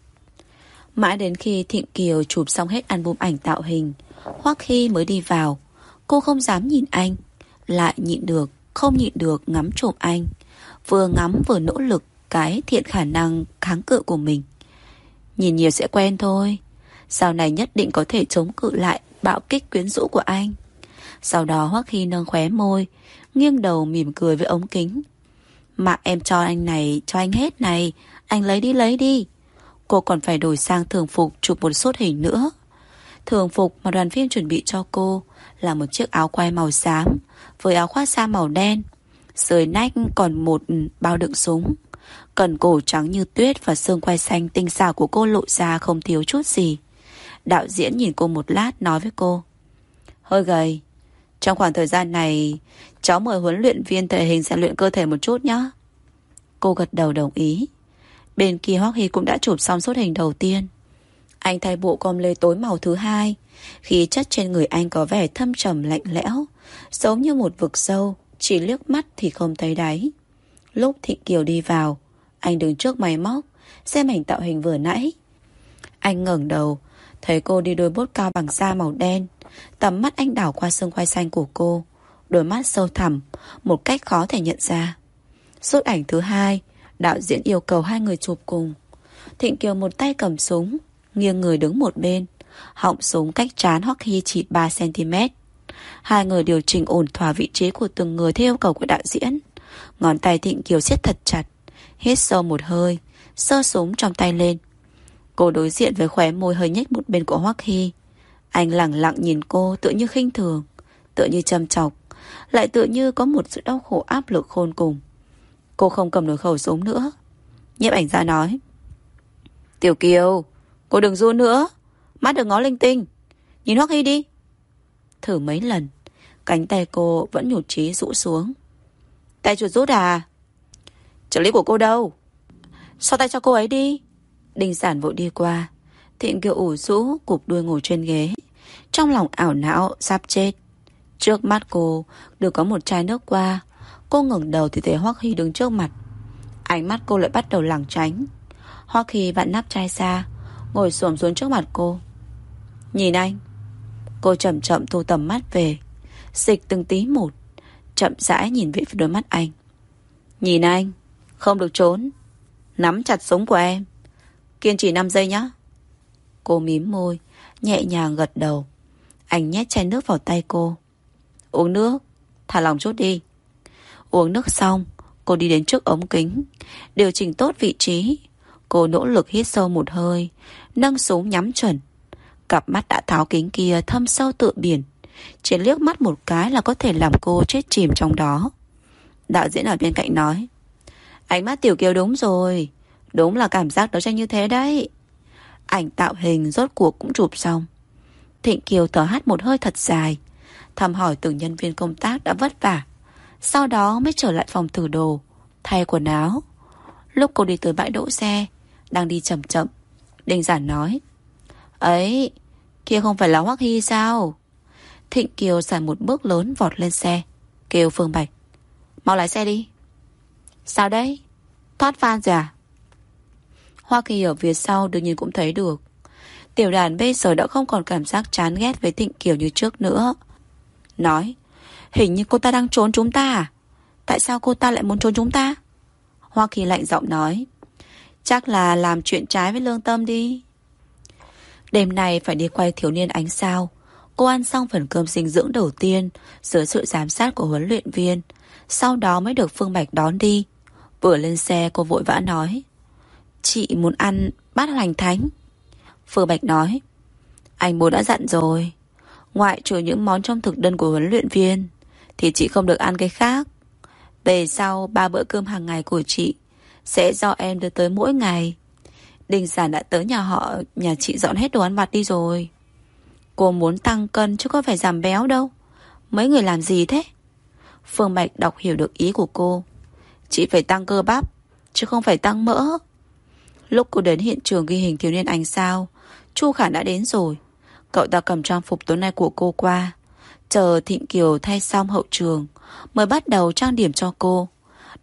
[SPEAKER 1] Mãi đến khi Thịnh Kiều chụp xong hết album ảnh tạo hình, Hoắc Hy mới đi vào. Cô không dám nhìn anh, lại nhịn được, không nhịn được ngắm trộm anh. Vừa ngắm vừa nỗ lực cái thiện khả năng kháng cự của mình. Nhìn nhiều sẽ quen thôi. Sau này nhất định có thể chống cự lại bạo kích quyến rũ của anh. Sau đó Hoắc Hy nâng khóe môi, nghiêng đầu mỉm cười với ống kính. Mà em cho anh này, cho anh hết này. Anh lấy đi lấy đi. Cô còn phải đổi sang thường phục chụp một shot hình nữa. Thường phục mà đoàn phim chuẩn bị cho cô là một chiếc áo quai màu xám với áo khoác da màu đen. Dưới nách còn một bao đựng súng. Cần cổ trắng như tuyết và xương quai xanh tinh xảo của cô lộ ra không thiếu chút gì. Đạo diễn nhìn cô một lát nói với cô: hơi gầy. Trong khoảng thời gian này cháu mời huấn luyện viên thể hình rèn luyện cơ thể một chút nhé. Cô gật đầu đồng ý. Bên kia Hoắc Hy cũng đã chụp xong shot hình đầu tiên. Anh thay bộ com lê tối màu thứ hai. Khí chất trên người anh có vẻ thâm trầm lạnh lẽo, giống như một vực sâu, chỉ liếc mắt thì không thấy đáy. Lúc Thịnh Kiều đi vào, anh đứng trước máy móc xem ảnh tạo hình vừa nãy. Anh ngẩng đầu, thấy cô đi đôi bốt cao bằng da màu đen. Tầm mắt anh đảo qua xương quai xanh của cô, đôi mắt sâu thẳm, một cách khó thể nhận ra. Shot ảnh thứ hai, đạo diễn yêu cầu hai người chụp cùng. Thịnh Kiều một tay cầm súng, nghiêng người đứng một bên, họng súng cách trán Hoắc Hy chỉ ba xăng-ti-mét. Hai người điều chỉnh ổn thỏa vị trí của từng người theo yêu cầu của đạo diễn. Ngón tay Thịnh Kiều siết thật chặt, hít sâu một hơi, giơ súng trong tay lên. Cô đối diện với khóe môi hơi nhếch một bên của Hoắc Hy. Anh lẳng lặng nhìn cô, tựa như khinh thường, tựa như châm chọc, lại tựa như có một sự đau khổ áp lực khôn cùng. Cô không cầm nổi khẩu súng nữa. Nhiếp ảnh gia nói: Tiểu Kiều, cô đừng run nữa, mắt đừng ngó linh tinh, nhìn Hoắc Hy đi. Thử mấy lần, cánh tay cô vẫn nhụt chí rũ xuống. Tay chuột rút à? Trợ lý của cô đâu? So tay cho cô ấy đi. Đinh Sản vội đi qua. Thịnh Kiều ủ rũ cụp đuôi ngồi trên ghế, trong lòng ảo não sắp chết. Trước mắt cô được có một chai nước qua. Cô ngẩng đầu thì thấy Hoắc Hy đứng trước mặt. Ánh mắt cô lại bắt đầu lảng tránh. Hoắc Hy vặn nắp chai ra, ngồi xổm xuống trước mặt cô. Nhìn anh. Cô chậm chậm thu tầm mắt về, dịch từng tí một, chậm rãi nhìn về phía đôi mắt anh. Nhìn anh, không được trốn. Nắm chặt súng của em, kiên trì năm giây nhé. Cô mím môi, nhẹ nhàng gật đầu. Anh nhét chai nước vào tay cô. Uống nước, thả lòng chút đi. Uống nước xong, cô đi đến trước ống kính, điều chỉnh tốt vị trí. Cô nỗ lực hít sâu một hơi, nâng súng nhắm chuẩn. Cặp mắt đã tháo kính kia thâm sâu tựa biển, chỉ liếc mắt một cái là có thể làm cô chết chìm trong đó. Đạo diễn ở bên cạnh nói: Ánh mắt Tiểu Kiều đúng rồi, đúng là cảm giác đấu tranh như thế đấy. Ảnh tạo hình rốt cuộc cũng chụp xong. Thịnh Kiều thở hắt một hơi thật dài, thăm hỏi từng nhân viên công tác đã vất vả, sau đó mới trở lại phòng thử đồ, thay quần áo. Lúc cô đi tới bãi đỗ xe, đang đi chậm chậm, Đinh Giản nói: Ấy, kia không phải là Hoắc Hy sao? Thịnh Kiều xài một bước lớn vọt lên xe, kêu Phương Bạch: Mau lái xe đi. Sao đấy? Thoát van rồi à? Hoắc Hy ở phía sau đương nhiên cũng thấy được. Tiểu Đàn bây giờ đã không còn cảm giác chán ghét với Thịnh Kiều như trước nữa. Nói: Hình như cô ta đang trốn chúng ta à? Tại sao cô ta lại muốn trốn chúng ta? Hoắc Hy lạnh giọng nói: Chắc là làm chuyện trái với lương tâm đi. Đêm nay phải đi quay Thiếu niên ánh sao. Cô ăn xong phần cơm dinh dưỡng đầu tiên dưới sự giám sát của huấn luyện viên, sau đó mới được Phương Bạch đón đi. Vừa lên xe cô vội vã nói: Chị muốn ăn bát hoành thánh. Phương Bạch nói: Anh bố đã dặn rồi, ngoại trừ những món trong thực đơn của huấn luyện viên thì chị không được ăn cái khác. Về sau ba bữa cơm hàng ngày của chị sẽ do em đưa tới mỗi ngày. Đình Sản đã tới nhà họ, nhà chị dọn hết đồ ăn vặt đi rồi. Cô muốn tăng cân chứ có phải giảm béo đâu. Mấy người làm gì thế? Phương Bạch đọc hiểu được ý của cô. Chị phải tăng cơ bắp, chứ không phải tăng mỡ. Lúc cô đến hiện trường ghi hình Thiếu niên ánh sao, Chu Khả đã đến rồi. Cậu ta cầm trang phục tối nay của cô qua, chờ Thịnh Kiều thay xong hậu trường mới bắt đầu trang điểm cho cô.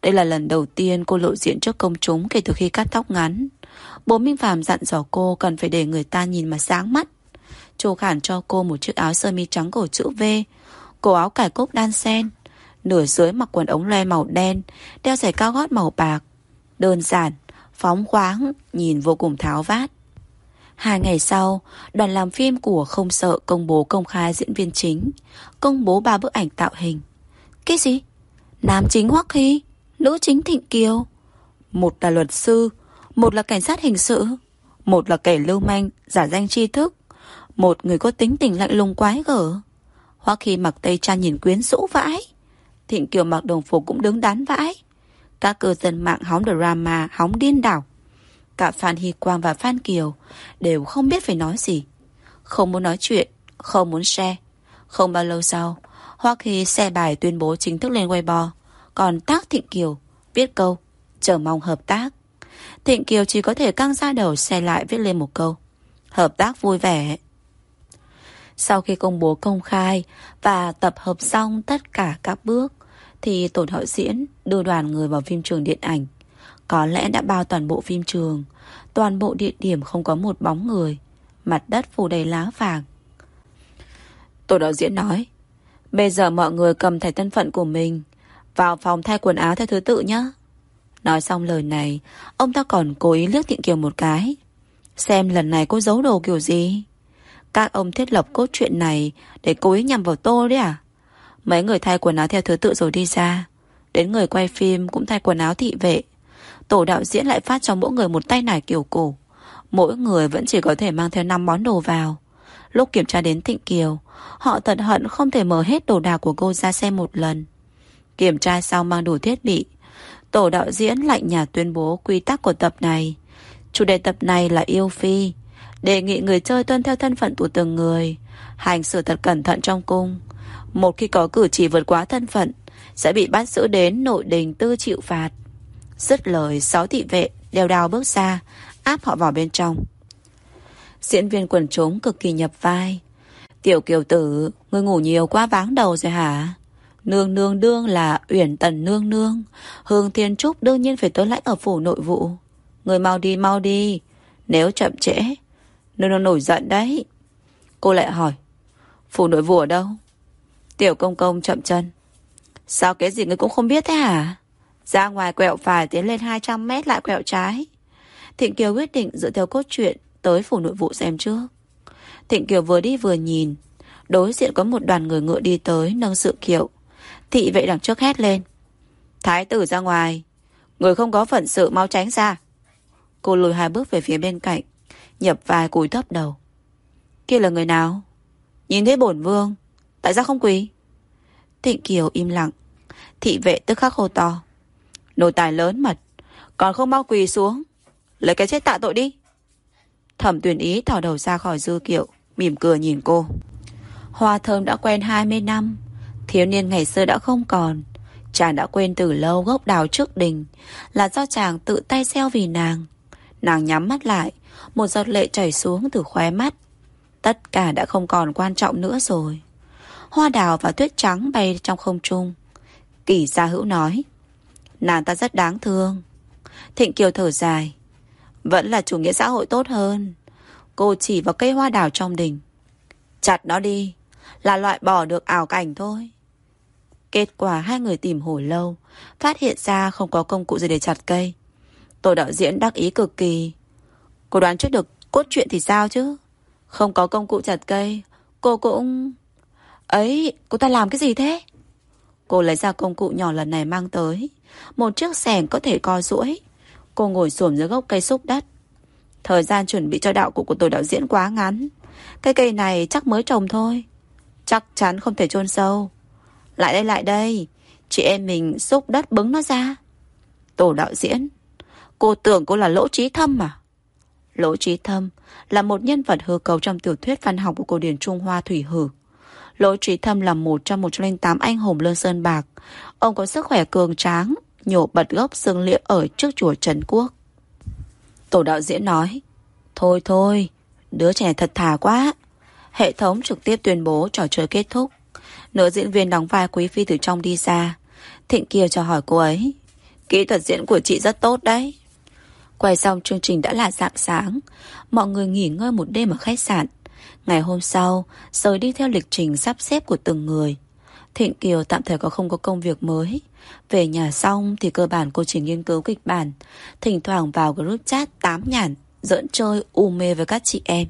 [SPEAKER 1] Đây là lần đầu tiên cô lộ diện trước công chúng kể từ khi cắt tóc ngắn. Bố Minh Phạm dặn dò cô cần phải để người ta nhìn mà sáng mắt. Chu Khản cho cô một chiếc áo sơ mi trắng cổ chữ V, cổ áo cài cúc đan sen, nửa dưới mặc quần ống loe màu đen, đeo giày cao gót màu bạc. Đơn giản, phóng khoáng, nhìn vô cùng tháo vát. Hai ngày sau, đoàn làm phim của Không Sợ công bố công khai diễn viên chính, công bố ba bức ảnh tạo hình. Cái gì? Nam chính Hoắc Hy, nữ chính Thịnh Kiều. Một là luật sư, một là cảnh sát hình sự, một là kẻ lưu manh giả danh tri thức, một người có tính tình lạnh lùng quái gở. Hoắc Hy mặc tây trang nhìn quyến rũ vãi, Thịnh Kiều mặc đồng phục cũng đứng đắn vãi. Các cư dân mạng hóng drama, hóng điên đảo. Cả Phan Hy Quang và Phan Kiều đều không biết phải nói gì, không muốn nói chuyện, không muốn share. Không bao lâu sau, Hoắc Hy xe bài tuyên bố chính thức lên Weibo, còn tác Thịnh Kiều viết câu chờ mong hợp tác. Thịnh Kiều chỉ có thể căng ra đầu xe lại viết lên một câu hợp tác vui vẻ. Sau khi công bố công khai và tập hợp xong tất cả các bước, thì tổ đạo diễn đưa đoàn người vào phim trường điện ảnh. Có lẽ đã bao toàn bộ phim trường, toàn bộ địa điểm không có một bóng người, mặt đất phủ đầy lá vàng. Tổ đạo diễn nói, bây giờ mọi người cầm thẻ thân phận của mình vào phòng thay quần áo theo thứ tự nhé. Nói xong lời này, ông ta còn cố ý liếc Thịnh Kiều một cái, xem lần này cô giấu đồ kiểu gì. Các ông thiết lập cốt truyện này để cố ý nhằm vào tôi đấy à? Mấy người thay quần áo theo thứ tự rồi đi ra, đến người quay phim cũng thay quần áo thị vệ. Tổ đạo diễn lại phát cho mỗi người một tay nải kiểu cổ. Mỗi người vẫn chỉ có thể mang theo năm món đồ vào. Lúc kiểm tra đến Thịnh Kiều, họ thật hận không thể mở hết đồ đạc của cô ra xem một lần. Kiểm tra xong mang đủ thiết bị, tổ đạo diễn lạnh nhạt tuyên bố quy tắc của tập này. Chủ đề tập này là yêu phi, đề nghị người chơi tuân theo thân phận của từng người, hành xử thật cẩn thận trong cung. Một khi có cử chỉ vượt quá thân phận, sẽ bị bắt giữ đến nội đình tư chịu phạt. Dứt lời, sáu thị vệ đeo đao bước ra, áp họ vào bên trong. Diễn viên quần chúng cực kỳ nhập vai. Tiểu Kiều tử, ngươi ngủ nhiều quá váng đầu rồi hả? Nương nương đương là Uyển Tần nương nương, Hương Thiên Trúc đương nhiên phải tới lãnh ở phủ nội vụ. Người mau đi mau đi, nếu chậm trễ nương nương nổi giận đấy. Cô lại hỏi, phủ nội vụ ở đâu? Tiểu công công chậm chân. Sao cái gì ngươi cũng không biết thế hả? Ra ngoài quẹo phải tiến lên hai trăm mét lại quẹo trái. Thịnh Kiều quyết định dựa theo cốt truyện tới phủ nội vụ xem trước. Thịnh Kiều vừa đi vừa nhìn. Đối diện có một đoàn người ngựa đi tới nâng sự kiệu. Thị vệ đằng trước hét lên, thái tử ra ngoài, người không có phận sự mau tránh ra. Cô lùi hai bước về phía bên cạnh, nhập vai cúi thấp đầu. Kia là người nào? Nhìn thấy bổn vương, tại sao không quỳ? Thịnh Kiều im lặng. Thị vệ tức khắc hô to, nô tài lớn mật, còn không mau quỳ xuống, lấy cái chết tạ tội đi. Thẩm Tuyển Ý thò đầu ra khỏi dư kiệu, mỉm cười nhìn cô. Hoa Thơm đã quen hai mươi năm, thiếu niên ngày xưa đã không còn. Chàng đã quên từ lâu gốc đào trước đình là do chàng tự tay gieo vì nàng. Nàng nhắm mắt lại, một giọt lệ chảy xuống từ khóe mắt. Tất cả đã không còn quan trọng nữa rồi. Hoa đào và tuyết trắng bay trong không trung. Kỷ Gia Hữu nói, nàng ta rất đáng thương. Thịnh Kiều thở dài, vẫn là chủ nghĩa xã hội tốt hơn. Cô chỉ vào cây hoa đào trong đình, chặt nó đi, là loại bỏ được ảo cảnh thôi. Kết quả hai người tìm hồi lâu, phát hiện ra không có công cụ gì để chặt cây. Tổ đạo diễn đắc ý cực kỳ. Cô đoán trước được cốt truyện thì sao chứ? Không có công cụ chặt cây, cô cũng... Ấy, cô ta làm cái gì thế? Cô lấy ra công cụ nhỏ lần này mang tới, một chiếc xẻng có thể co duỗi. Cô ngồi xổm dưới gốc cây xúc đất. Thời gian chuẩn bị cho đạo cụ của tổ đạo diễn quá ngắn. Cái cây này chắc mới trồng thôi, chắc chắn không thể chôn sâu. Lại đây lại đây, chị em mình xúc đất bứng nó ra. Tổ đạo diễn, cô tưởng cô là Lỗ Trí Thâm à? Lỗ Trí Thâm là một nhân vật hư cấu trong tiểu thuyết văn học của cổ điển Trung Hoa Thủy Hử. Lỗ Trí Thâm là một trong một trăm lẻ tám anh hùng Lương Sơn Bạc. Ông có sức khỏe cường tráng, nhổ bật gốc xương liễu ở trước chùa Trấn Quốc. Tổ đạo diễn nói, thôi thôi, đứa trẻ thật thà quá. Hệ thống trực tiếp tuyên bố trò chơi kết thúc. Nữ diễn viên đóng vai Quý Phi từ trong đi ra. Thịnh Kiều chào hỏi cô ấy. Kỹ thuật diễn của chị rất tốt đấy. Quay xong chương trình đã là rạng sáng. Mọi người nghỉ ngơi một đêm ở khách sạn. Ngày hôm sau rời đi theo lịch trình sắp xếp của từng người. Thịnh Kiều tạm thời có không có công việc mới. Về nhà xong thì cơ bản cô chỉ nghiên cứu kịch bản, thỉnh thoảng vào group chat tám nhàn, giỡn chơi u mê với các chị em.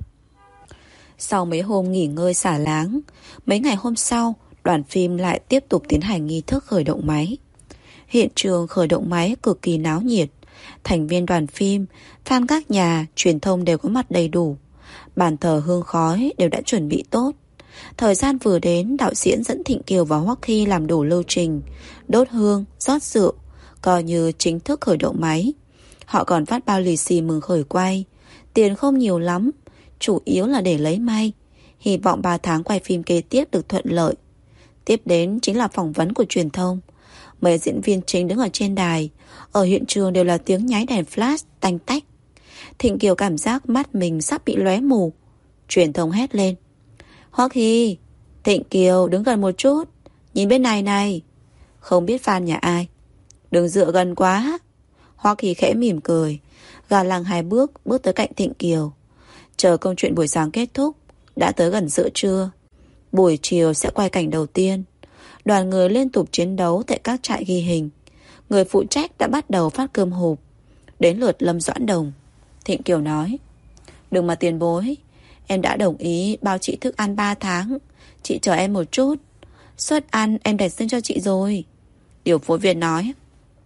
[SPEAKER 1] Sau mấy hôm nghỉ ngơi xả láng, mấy ngày hôm sau đoàn phim lại tiếp tục tiến hành nghi thức khởi động máy. Hiện trường khởi động máy cực kỳ náo nhiệt. Thành viên đoàn phim, fan các nhà, truyền thông đều có mặt đầy đủ. Bàn thờ hương khói đều đã chuẩn bị tốt. Thời gian vừa đến, đạo diễn dẫn Thịnh Kiều và Hoắc Hy làm đủ lưu trình, đốt hương, rót rượu, coi như chính thức khởi động máy. Họ còn phát bao lì xì mừng khởi quay. Tiền không nhiều lắm, chủ yếu là để lấy may. Hy vọng ba tháng quay phim kế tiếp được thuận lợi. Tiếp đến chính là phỏng vấn của truyền thông. Mấy diễn viên chính đứng ở trên đài. Ở hiện trường đều là tiếng nháy đèn flash tanh tách. Thịnh Kiều cảm giác mắt mình sắp bị lóe mù. Truyền thông hét lên: Hoắc Hy, Thịnh Kiều đứng gần một chút, nhìn bên này này. Không biết fan nhà ai. Đừng dựa gần quá. Hoắc Hy khẽ mỉm cười, gà lăng hai bước bước tới cạnh Thịnh Kiều. Chờ câu chuyện buổi sáng kết thúc, đã tới gần giữa trưa. Buổi chiều sẽ quay cảnh đầu tiên. Đoàn người liên tục chiến đấu tại các trại ghi hình. Người phụ trách đã bắt đầu phát cơm hộp. Đến lượt Lâm Doãn Đồng. Thịnh Kiều nói: Đừng mà tiền bối, em đã đồng ý bao chị thức ăn ba tháng. Chị chờ em một chút. Suất ăn em đặt riêng cho chị rồi. Điều phối viên nói: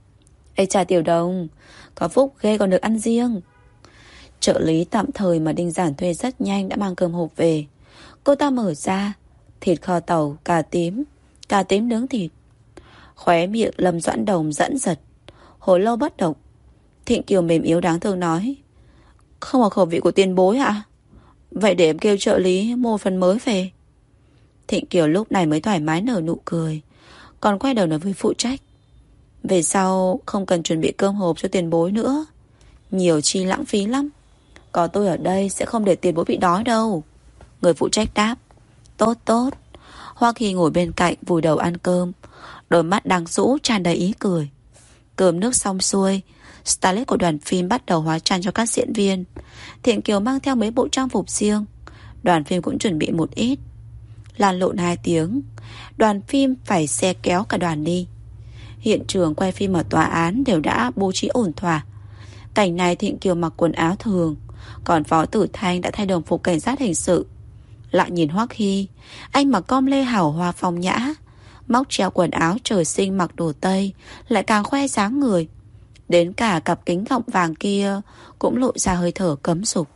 [SPEAKER 1] Ê chà Tiểu Đồng, có phúc ghê còn được ăn riêng. Trợ lý tạm thời mà Đinh Giản thuê rất nhanh đã mang cơm hộp về. Cô ta mở ra, thịt kho tàu, cà tím, cà tím nướng thịt. Khóe miệng Lâm Doãn Đồng dẫn giật, hồi lâu bất động. Thịnh Kiều mềm yếu đáng thương nói: Không có khẩu vị của tiền bối ạ? Vậy để em kêu trợ lý mua phần mới về. Thịnh Kiều lúc này mới thoải mái nở nụ cười, còn quay đầu nói với phụ trách: Về sau không cần chuẩn bị cơm hộp cho tiền bối nữa, nhiều chi lãng phí lắm. Có tôi ở đây sẽ không để tiền bối bị đói đâu. Người phụ trách đáp: Tốt tốt. Hoa Kỳ ngồi bên cạnh vùi đầu ăn cơm, đôi mắt đang rũ tràn đầy ý cười. Cơm nước xong xuôi, stylist của đoàn phim bắt đầu hóa trang cho các diễn viên. Thịnh Kiều mang theo mấy bộ trang phục riêng. Đoàn phim cũng chuẩn bị một ít. Lăn lộn hai tiếng, đoàn phim phải xe kéo cả đoàn đi. Hiện trường quay phim ở tòa án đều đã bố trí ổn thỏa. Cảnh này Thịnh Kiều mặc quần áo thường, còn Phó Tử Thanh đã thay đồng phục cảnh sát hình sự. Lại nhìn Hoắc Hy, anh mặc com lê hào hoa phong nhã, móc treo quần áo trời sinh mặc đồ Tây, lại càng khoe dáng người. Đến cả cặp kính gọng vàng kia cũng lộ ra hơi thở cấm dục.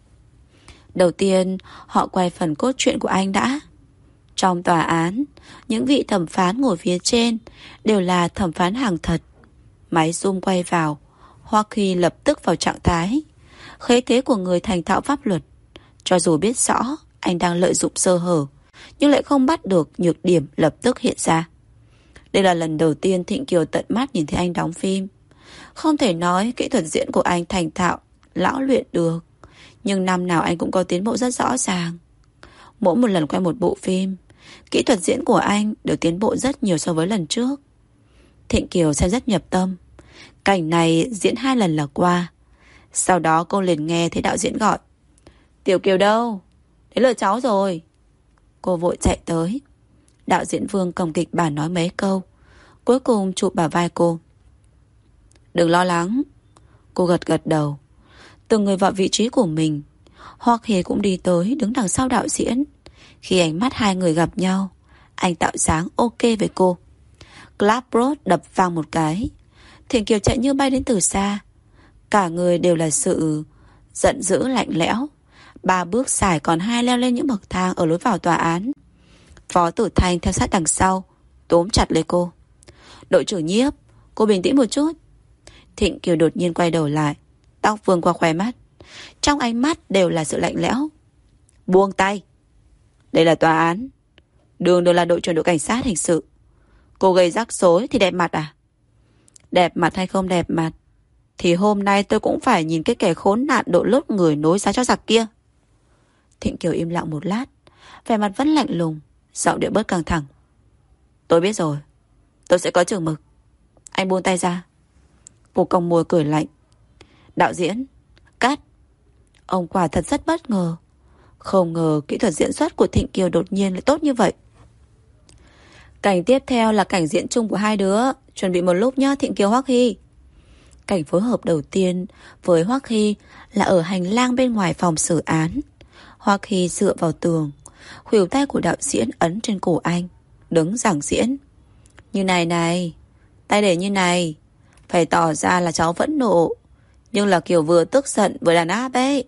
[SPEAKER 1] Đầu tiên họ quay phần cốt truyện của anh đã. Trong tòa án, những vị thẩm phán ngồi phía trên đều là thẩm phán hàng thật. Máy zoom quay vào, Hoắc Hy lập tức vào trạng thái, khí thế của người thành thạo pháp luật. Cho dù biết rõ anh đang lợi dụng sơ hở, nhưng lại không bắt được nhược điểm lập tức hiện ra. Đây là lần đầu tiên Thịnh Kiều tận mắt nhìn thấy anh đóng phim. Không thể nói kỹ thuật diễn của anh thành thạo, lão luyện được, nhưng năm nào anh cũng có tiến bộ rất rõ ràng. Mỗi một lần quay một bộ phim, kỹ thuật diễn của anh đều tiến bộ rất nhiều so với lần trước. Thịnh Kiều xem rất nhập tâm. Cảnh này diễn hai lần là qua. Sau đó cô liền nghe thấy đạo diễn gọi: Tiểu Kiều đâu? Đến lượt cháu rồi. Cô vội chạy tới. Đạo diễn Vương cầm kịch bản nói mấy câu, cuối cùng chụp bả vai cô. Đừng lo lắng. Cô gật gật đầu. Từng người vào vị trí của mình. Hoắc Hy cũng đi tới đứng đằng sau đạo diễn. Khi ánh mắt hai người gặp nhau, anh tạo dáng ok với cô. Clapboard đập vang một cái. Thịnh Kiều chạy như bay đến từ xa. Cả người đều là sự giận dữ lạnh lẽo. Ba bước xài còn hai leo lên những bậc thang ở lối vào tòa án. Phó Tử Thanh theo sát đằng sau, túm chặt lấy cô. Đội trưởng Nhiếp, cô bình tĩnh một chút. Thịnh Kiều đột nhiên quay đầu lại, tóc vương qua khóe mắt, trong ánh mắt đều là sự lạnh lẽo. Buông tay. Đây là tòa án, đường đường là đội trưởng đội cảnh sát hình sự. Cô gây rắc rối thì đẹp mặt à? Đẹp mặt hay không đẹp mặt thì hôm nay tôi cũng phải nhìn cái kẻ khốn nạn đội lốt người nối giá cho giặc kia. Thịnh Kiều im lặng một lát, vẻ mặt vẫn lạnh lùng, giọng điệu bớt căng thẳng. Tôi biết rồi, tôi sẽ có chừng mực. Anh buông tay ra. Cô cong môi cười lạnh. Đạo diễn, cắt. Ông quả thật rất bất ngờ. Không ngờ kỹ thuật diễn xuất của Thịnh Kiều đột nhiên lại tốt như vậy. Cảnh tiếp theo là cảnh diễn chung của hai đứa. Chuẩn bị một lúc nhá Thịnh Kiều, Hoắc Hy. Cảnh phối hợp đầu tiên với Hoắc Hy là ở hành lang bên ngoài phòng xử án. Hoắc Hy dựa vào tường, khuỷu tay của đạo diễn ấn trên cổ anh, đứng giảng diễn. Như này này, tay để như này, phải tỏ ra là cháu vẫn nộ, nhưng là kiểu vừa tức giận vừa đàn áp ấy.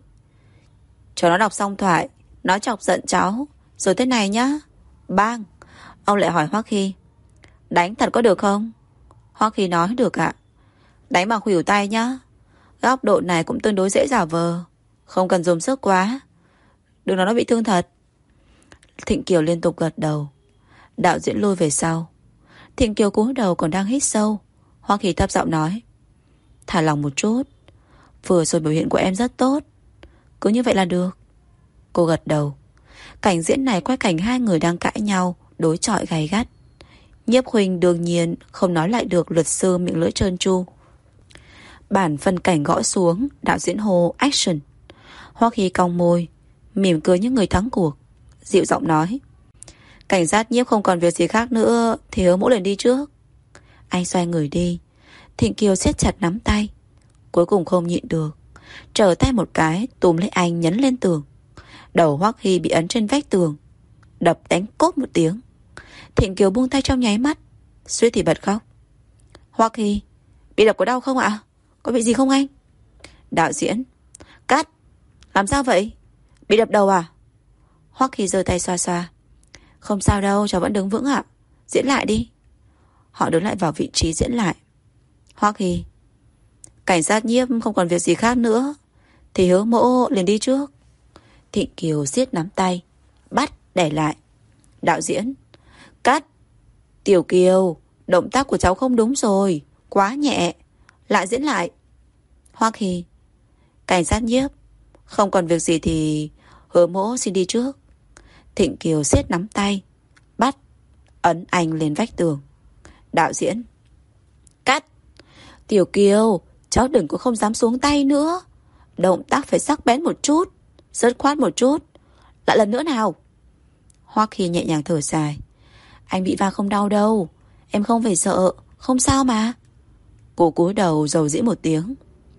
[SPEAKER 1] Cho nó đọc xong thoại, nó chọc giận cháu, rồi thế này nhá. Bang. Ông lại hỏi Hoắc Hy, đánh thật có được không? Hoắc Hy nói được ạ. Đánh bằng khuỷu tay nhá. Góc độ này cũng tương đối dễ giả vờ, không cần dùng sức quá, đừng nói nó bị thương thật. Thịnh Kiều liên tục gật đầu. Đạo diễn lui về sau. Thịnh Kiều cúi đầu còn đang hít sâu. Hoắc Hy thấp giọng nói, thả lòng một chút, vừa rồi biểu hiện của em rất tốt, cứ như vậy là được. Cô gật đầu. Cảnh diễn này quay cảnh hai người đang cãi nhau, đối chọi gay gắt. Nhiếp Huỳnh đương nhiên không nói lại được luật sư miệng lưỡi trơn tru. Bản phân cảnh gõ xuống, đạo diễn hô action. Hoắc Hy cong môi, mỉm cười như người thắng cuộc, dịu giọng nói, cảnh sát Nhiếp không còn việc gì khác nữa thì Hứa Mỗ liền đi trước. Anh xoay người đi. Thịnh Kiều siết chặt nắm tay, cuối cùng không nhịn được, trở tay một cái túm lấy anh nhấn lên tường. Đầu Hoắc Hy bị ấn trên vách tường, đập đánh cốt một tiếng. Thịnh Kiều buông tay trong nháy mắt, suýt thì bật khóc. Hoắc Hy, bị đập có đau không ạ? Có bị gì không anh? Đạo diễn, cắt. Làm sao vậy? Bị đập đầu à? Hoắc Hy giơ tay xoa xoa. Không sao đâu, cháu vẫn đứng vững ạ. Diễn lại đi. Họ đứng lại vào vị trí diễn lại. Hoắc Hy, cảnh sát Nhiếp không còn việc gì khác nữa thì Hứa Mỗ liền đi trước. Thịnh Kiều siết nắm tay, bắt để lại. Đạo diễn, cắt. Tiểu Kiều, động tác của cháu không đúng rồi, quá nhẹ, lại diễn lại. Hoắc Hy, cảnh sát Nhiếp không còn việc gì thì Hứa Mỗ xin đi trước. Thịnh Kiều siết nắm tay, bắt, ấn anh lên vách tường. Đạo diễn, cắt. Tiểu Kiều, cháu đừng có không dám xuống tay nữa, động tác phải sắc bén một chút, dứt khoát một chút. Lại lần nữa nào. Hoắc Hy nhẹ nhàng thở dài. Anh bị va không đau đâu, em không phải sợ, không sao mà. Cô cúi đầu rầu rĩ một tiếng.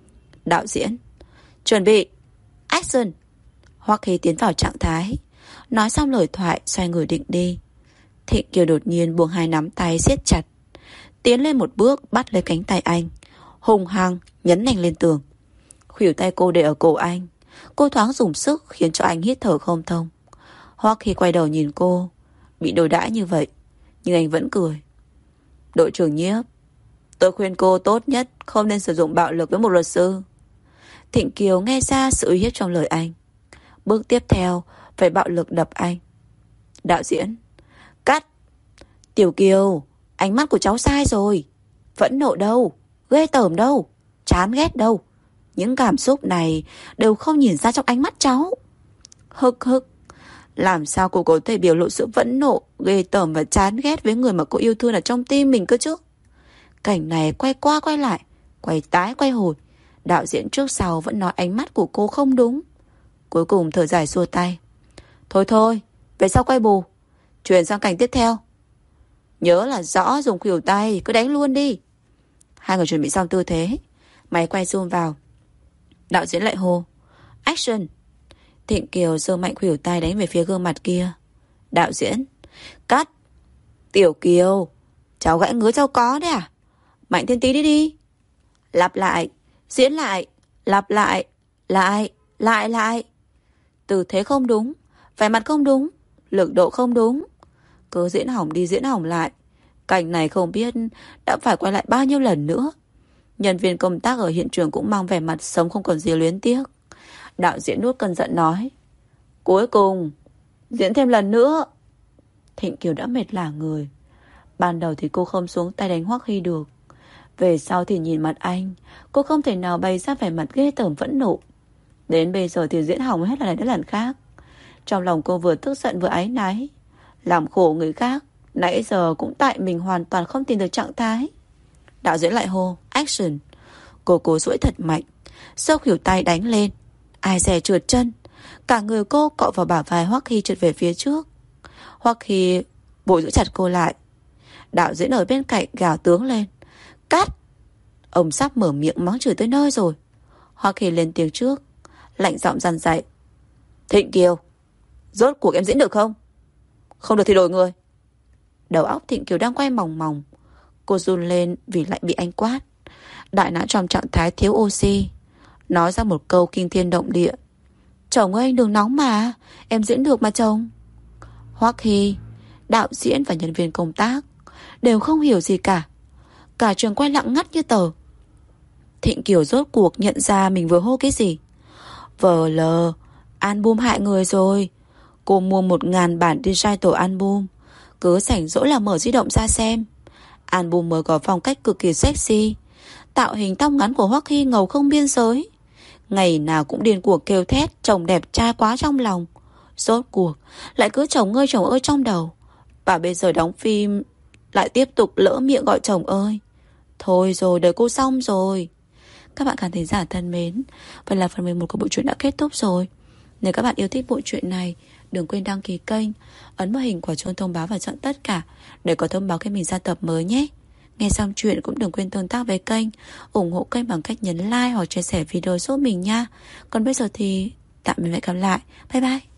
[SPEAKER 1] Đạo diễn, chuẩn bị action. Hoắc Hy tiến vào trạng thái, nói xong lời thoại xoay người định đi. Thịnh Kiều đột nhiên buông hai nắm tay siết chặt, tiến lên một bước bắt lấy cánh tay anh, hùng hăng nhấn anh lên tường. Khuỷu tay cô để ở cổ anh. Cô thoáng dùng sức khiến cho anh hít thở không thông. Hoắc Hy quay đầu nhìn cô, bị đối đãi như vậy nhưng anh vẫn cười. Đội trưởng Nhiếp, tôi khuyên cô tốt nhất không nên sử dụng bạo lực với một luật sư. Thịnh Kiều nghe ra sự uy hiếp trong lời anh. Bước tiếp theo phải bạo lực đập anh. Đạo diễn, cắt. Tiểu Kiều, ánh mắt của cháu sai rồi. Phẫn nộ đâu, ghê tởm đâu, chán ghét đâu, những cảm xúc này đều không nhìn ra trong ánh mắt cháu. Hức hức. Làm sao cô có thể biểu lộ sự phẫn nộ, ghê tởm và chán ghét với người mà cô yêu thương ở trong tim mình cơ chứ? Cảnh này quay qua quay lại, quay tái quay hồi, đạo diễn trước sau vẫn nói ánh mắt của cô không đúng. Cuối cùng thở dài xua tay. Thôi thôi, về sau quay bù, chuyển sang cảnh tiếp theo. Nhớ là rõ dùng khuỷu tay, cứ đánh luôn đi. Hai người chuẩn bị xong tư thế, máy quay zoom vào. Đạo diễn lại hô action. Thịnh Kiều giơ mạnh khuỷu tay đánh về phía gương mặt kia. Đạo diễn, cắt. Tiểu Kiều, cháu gãy ngứa cháu có đấy à? Mạnh thêm tí đi đi. Lặp lại, diễn lại, lặp lại, lại, lại lại. Tư thế không đúng, vẻ mặt không đúng, lực độ không đúng, cứ diễn hỏng đi diễn hỏng lại. Cảnh này không biết đã phải quay lại bao nhiêu lần nữa. Nhân viên công tác ở hiện trường cũng mang vẻ mặt sống không còn gì luyến tiếc. Đạo diễn nuốt cơn giận nói, cuối cùng diễn thêm lần nữa. Thịnh Kiều đã mệt lả người. Ban đầu thì cô không xuống tay đánh Hoắc Hy được, về sau thì nhìn mặt anh, cô không thể nào bày ra vẻ mặt ghê tởm phẫn nộ. Đến bây giờ thì diễn hỏng hết lần này đến lần khác. Trong lòng cô vừa tức giận vừa áy náy. Làm khổ người khác, nãy giờ cũng tại mình hoàn toàn không tìm được trạng thái. Đạo diễn lại hô action. Cô cố duỗi thật mạnh, giơ khuỷu tay đánh lên. Ai dè trượt chân, cả người cô cọ vào bả vai Hoắc Hy trượt về phía trước. Hoắc Hy vội giữ chặt cô lại. Đạo diễn ở bên cạnh gào tướng lên: Cắt! Ông sắp mở miệng mắng chửi tới nơi rồi. Hoắc Hy lên tiếng trước, lạnh giọng dằn dạy: Thịnh Kiều, rốt cuộc em diễn được không? Không được thì đổi người. Đầu óc Thịnh Kiều đang quay mòng mòng. Cô run lên vì lại bị anh quát. Đại não trong trạng thái thiếu oxy, nói ra một câu kinh thiên động địa: Chồng ơi, anh đừng nóng mà, em diễn được mà chồng. Hoắc Hy, đạo diễn và nhân viên công tác đều không hiểu gì cả. Cả trường quay lặng ngắt như tờ. Thịnh Kiều rốt cuộc nhận ra mình vừa hô cái gì. Vờ lờ, album hại người rồi. Cô mua một ngàn bản digital album, cứ rảnh rỗi là mở di động ra xem. Album mới có phong cách cực kỳ sexy. Tạo hình tóc ngắn của Hoắc Hy ngầu không biên giới. Ngày nào cũng điên cuồng kêu thét chồng đẹp trai quá trong lòng. Rốt cuộc lại cứ chồng ơi chồng ơi trong đầu. Và bây giờ đóng phim lại tiếp tục lỡ miệng gọi chồng ơi. Thôi rồi, đời cô xong rồi. Các bạn khán thính giả thân mến, vậy là phần mười một của bộ truyện đã kết thúc rồi. Nếu các bạn yêu thích bộ truyện này, đừng quên đăng ký kênh, ấn vào hình quả chuông thông báo và chọn tất cả để có thông báo khi mình ra tập mới nhé. Nghe xong chuyện cũng đừng quên tương tác với kênh, ủng hộ kênh bằng cách nhấn like hoặc chia sẻ video giúp mình nha. Còn bây giờ thì tạm biệt và hẹn gặp lại. Bye bye.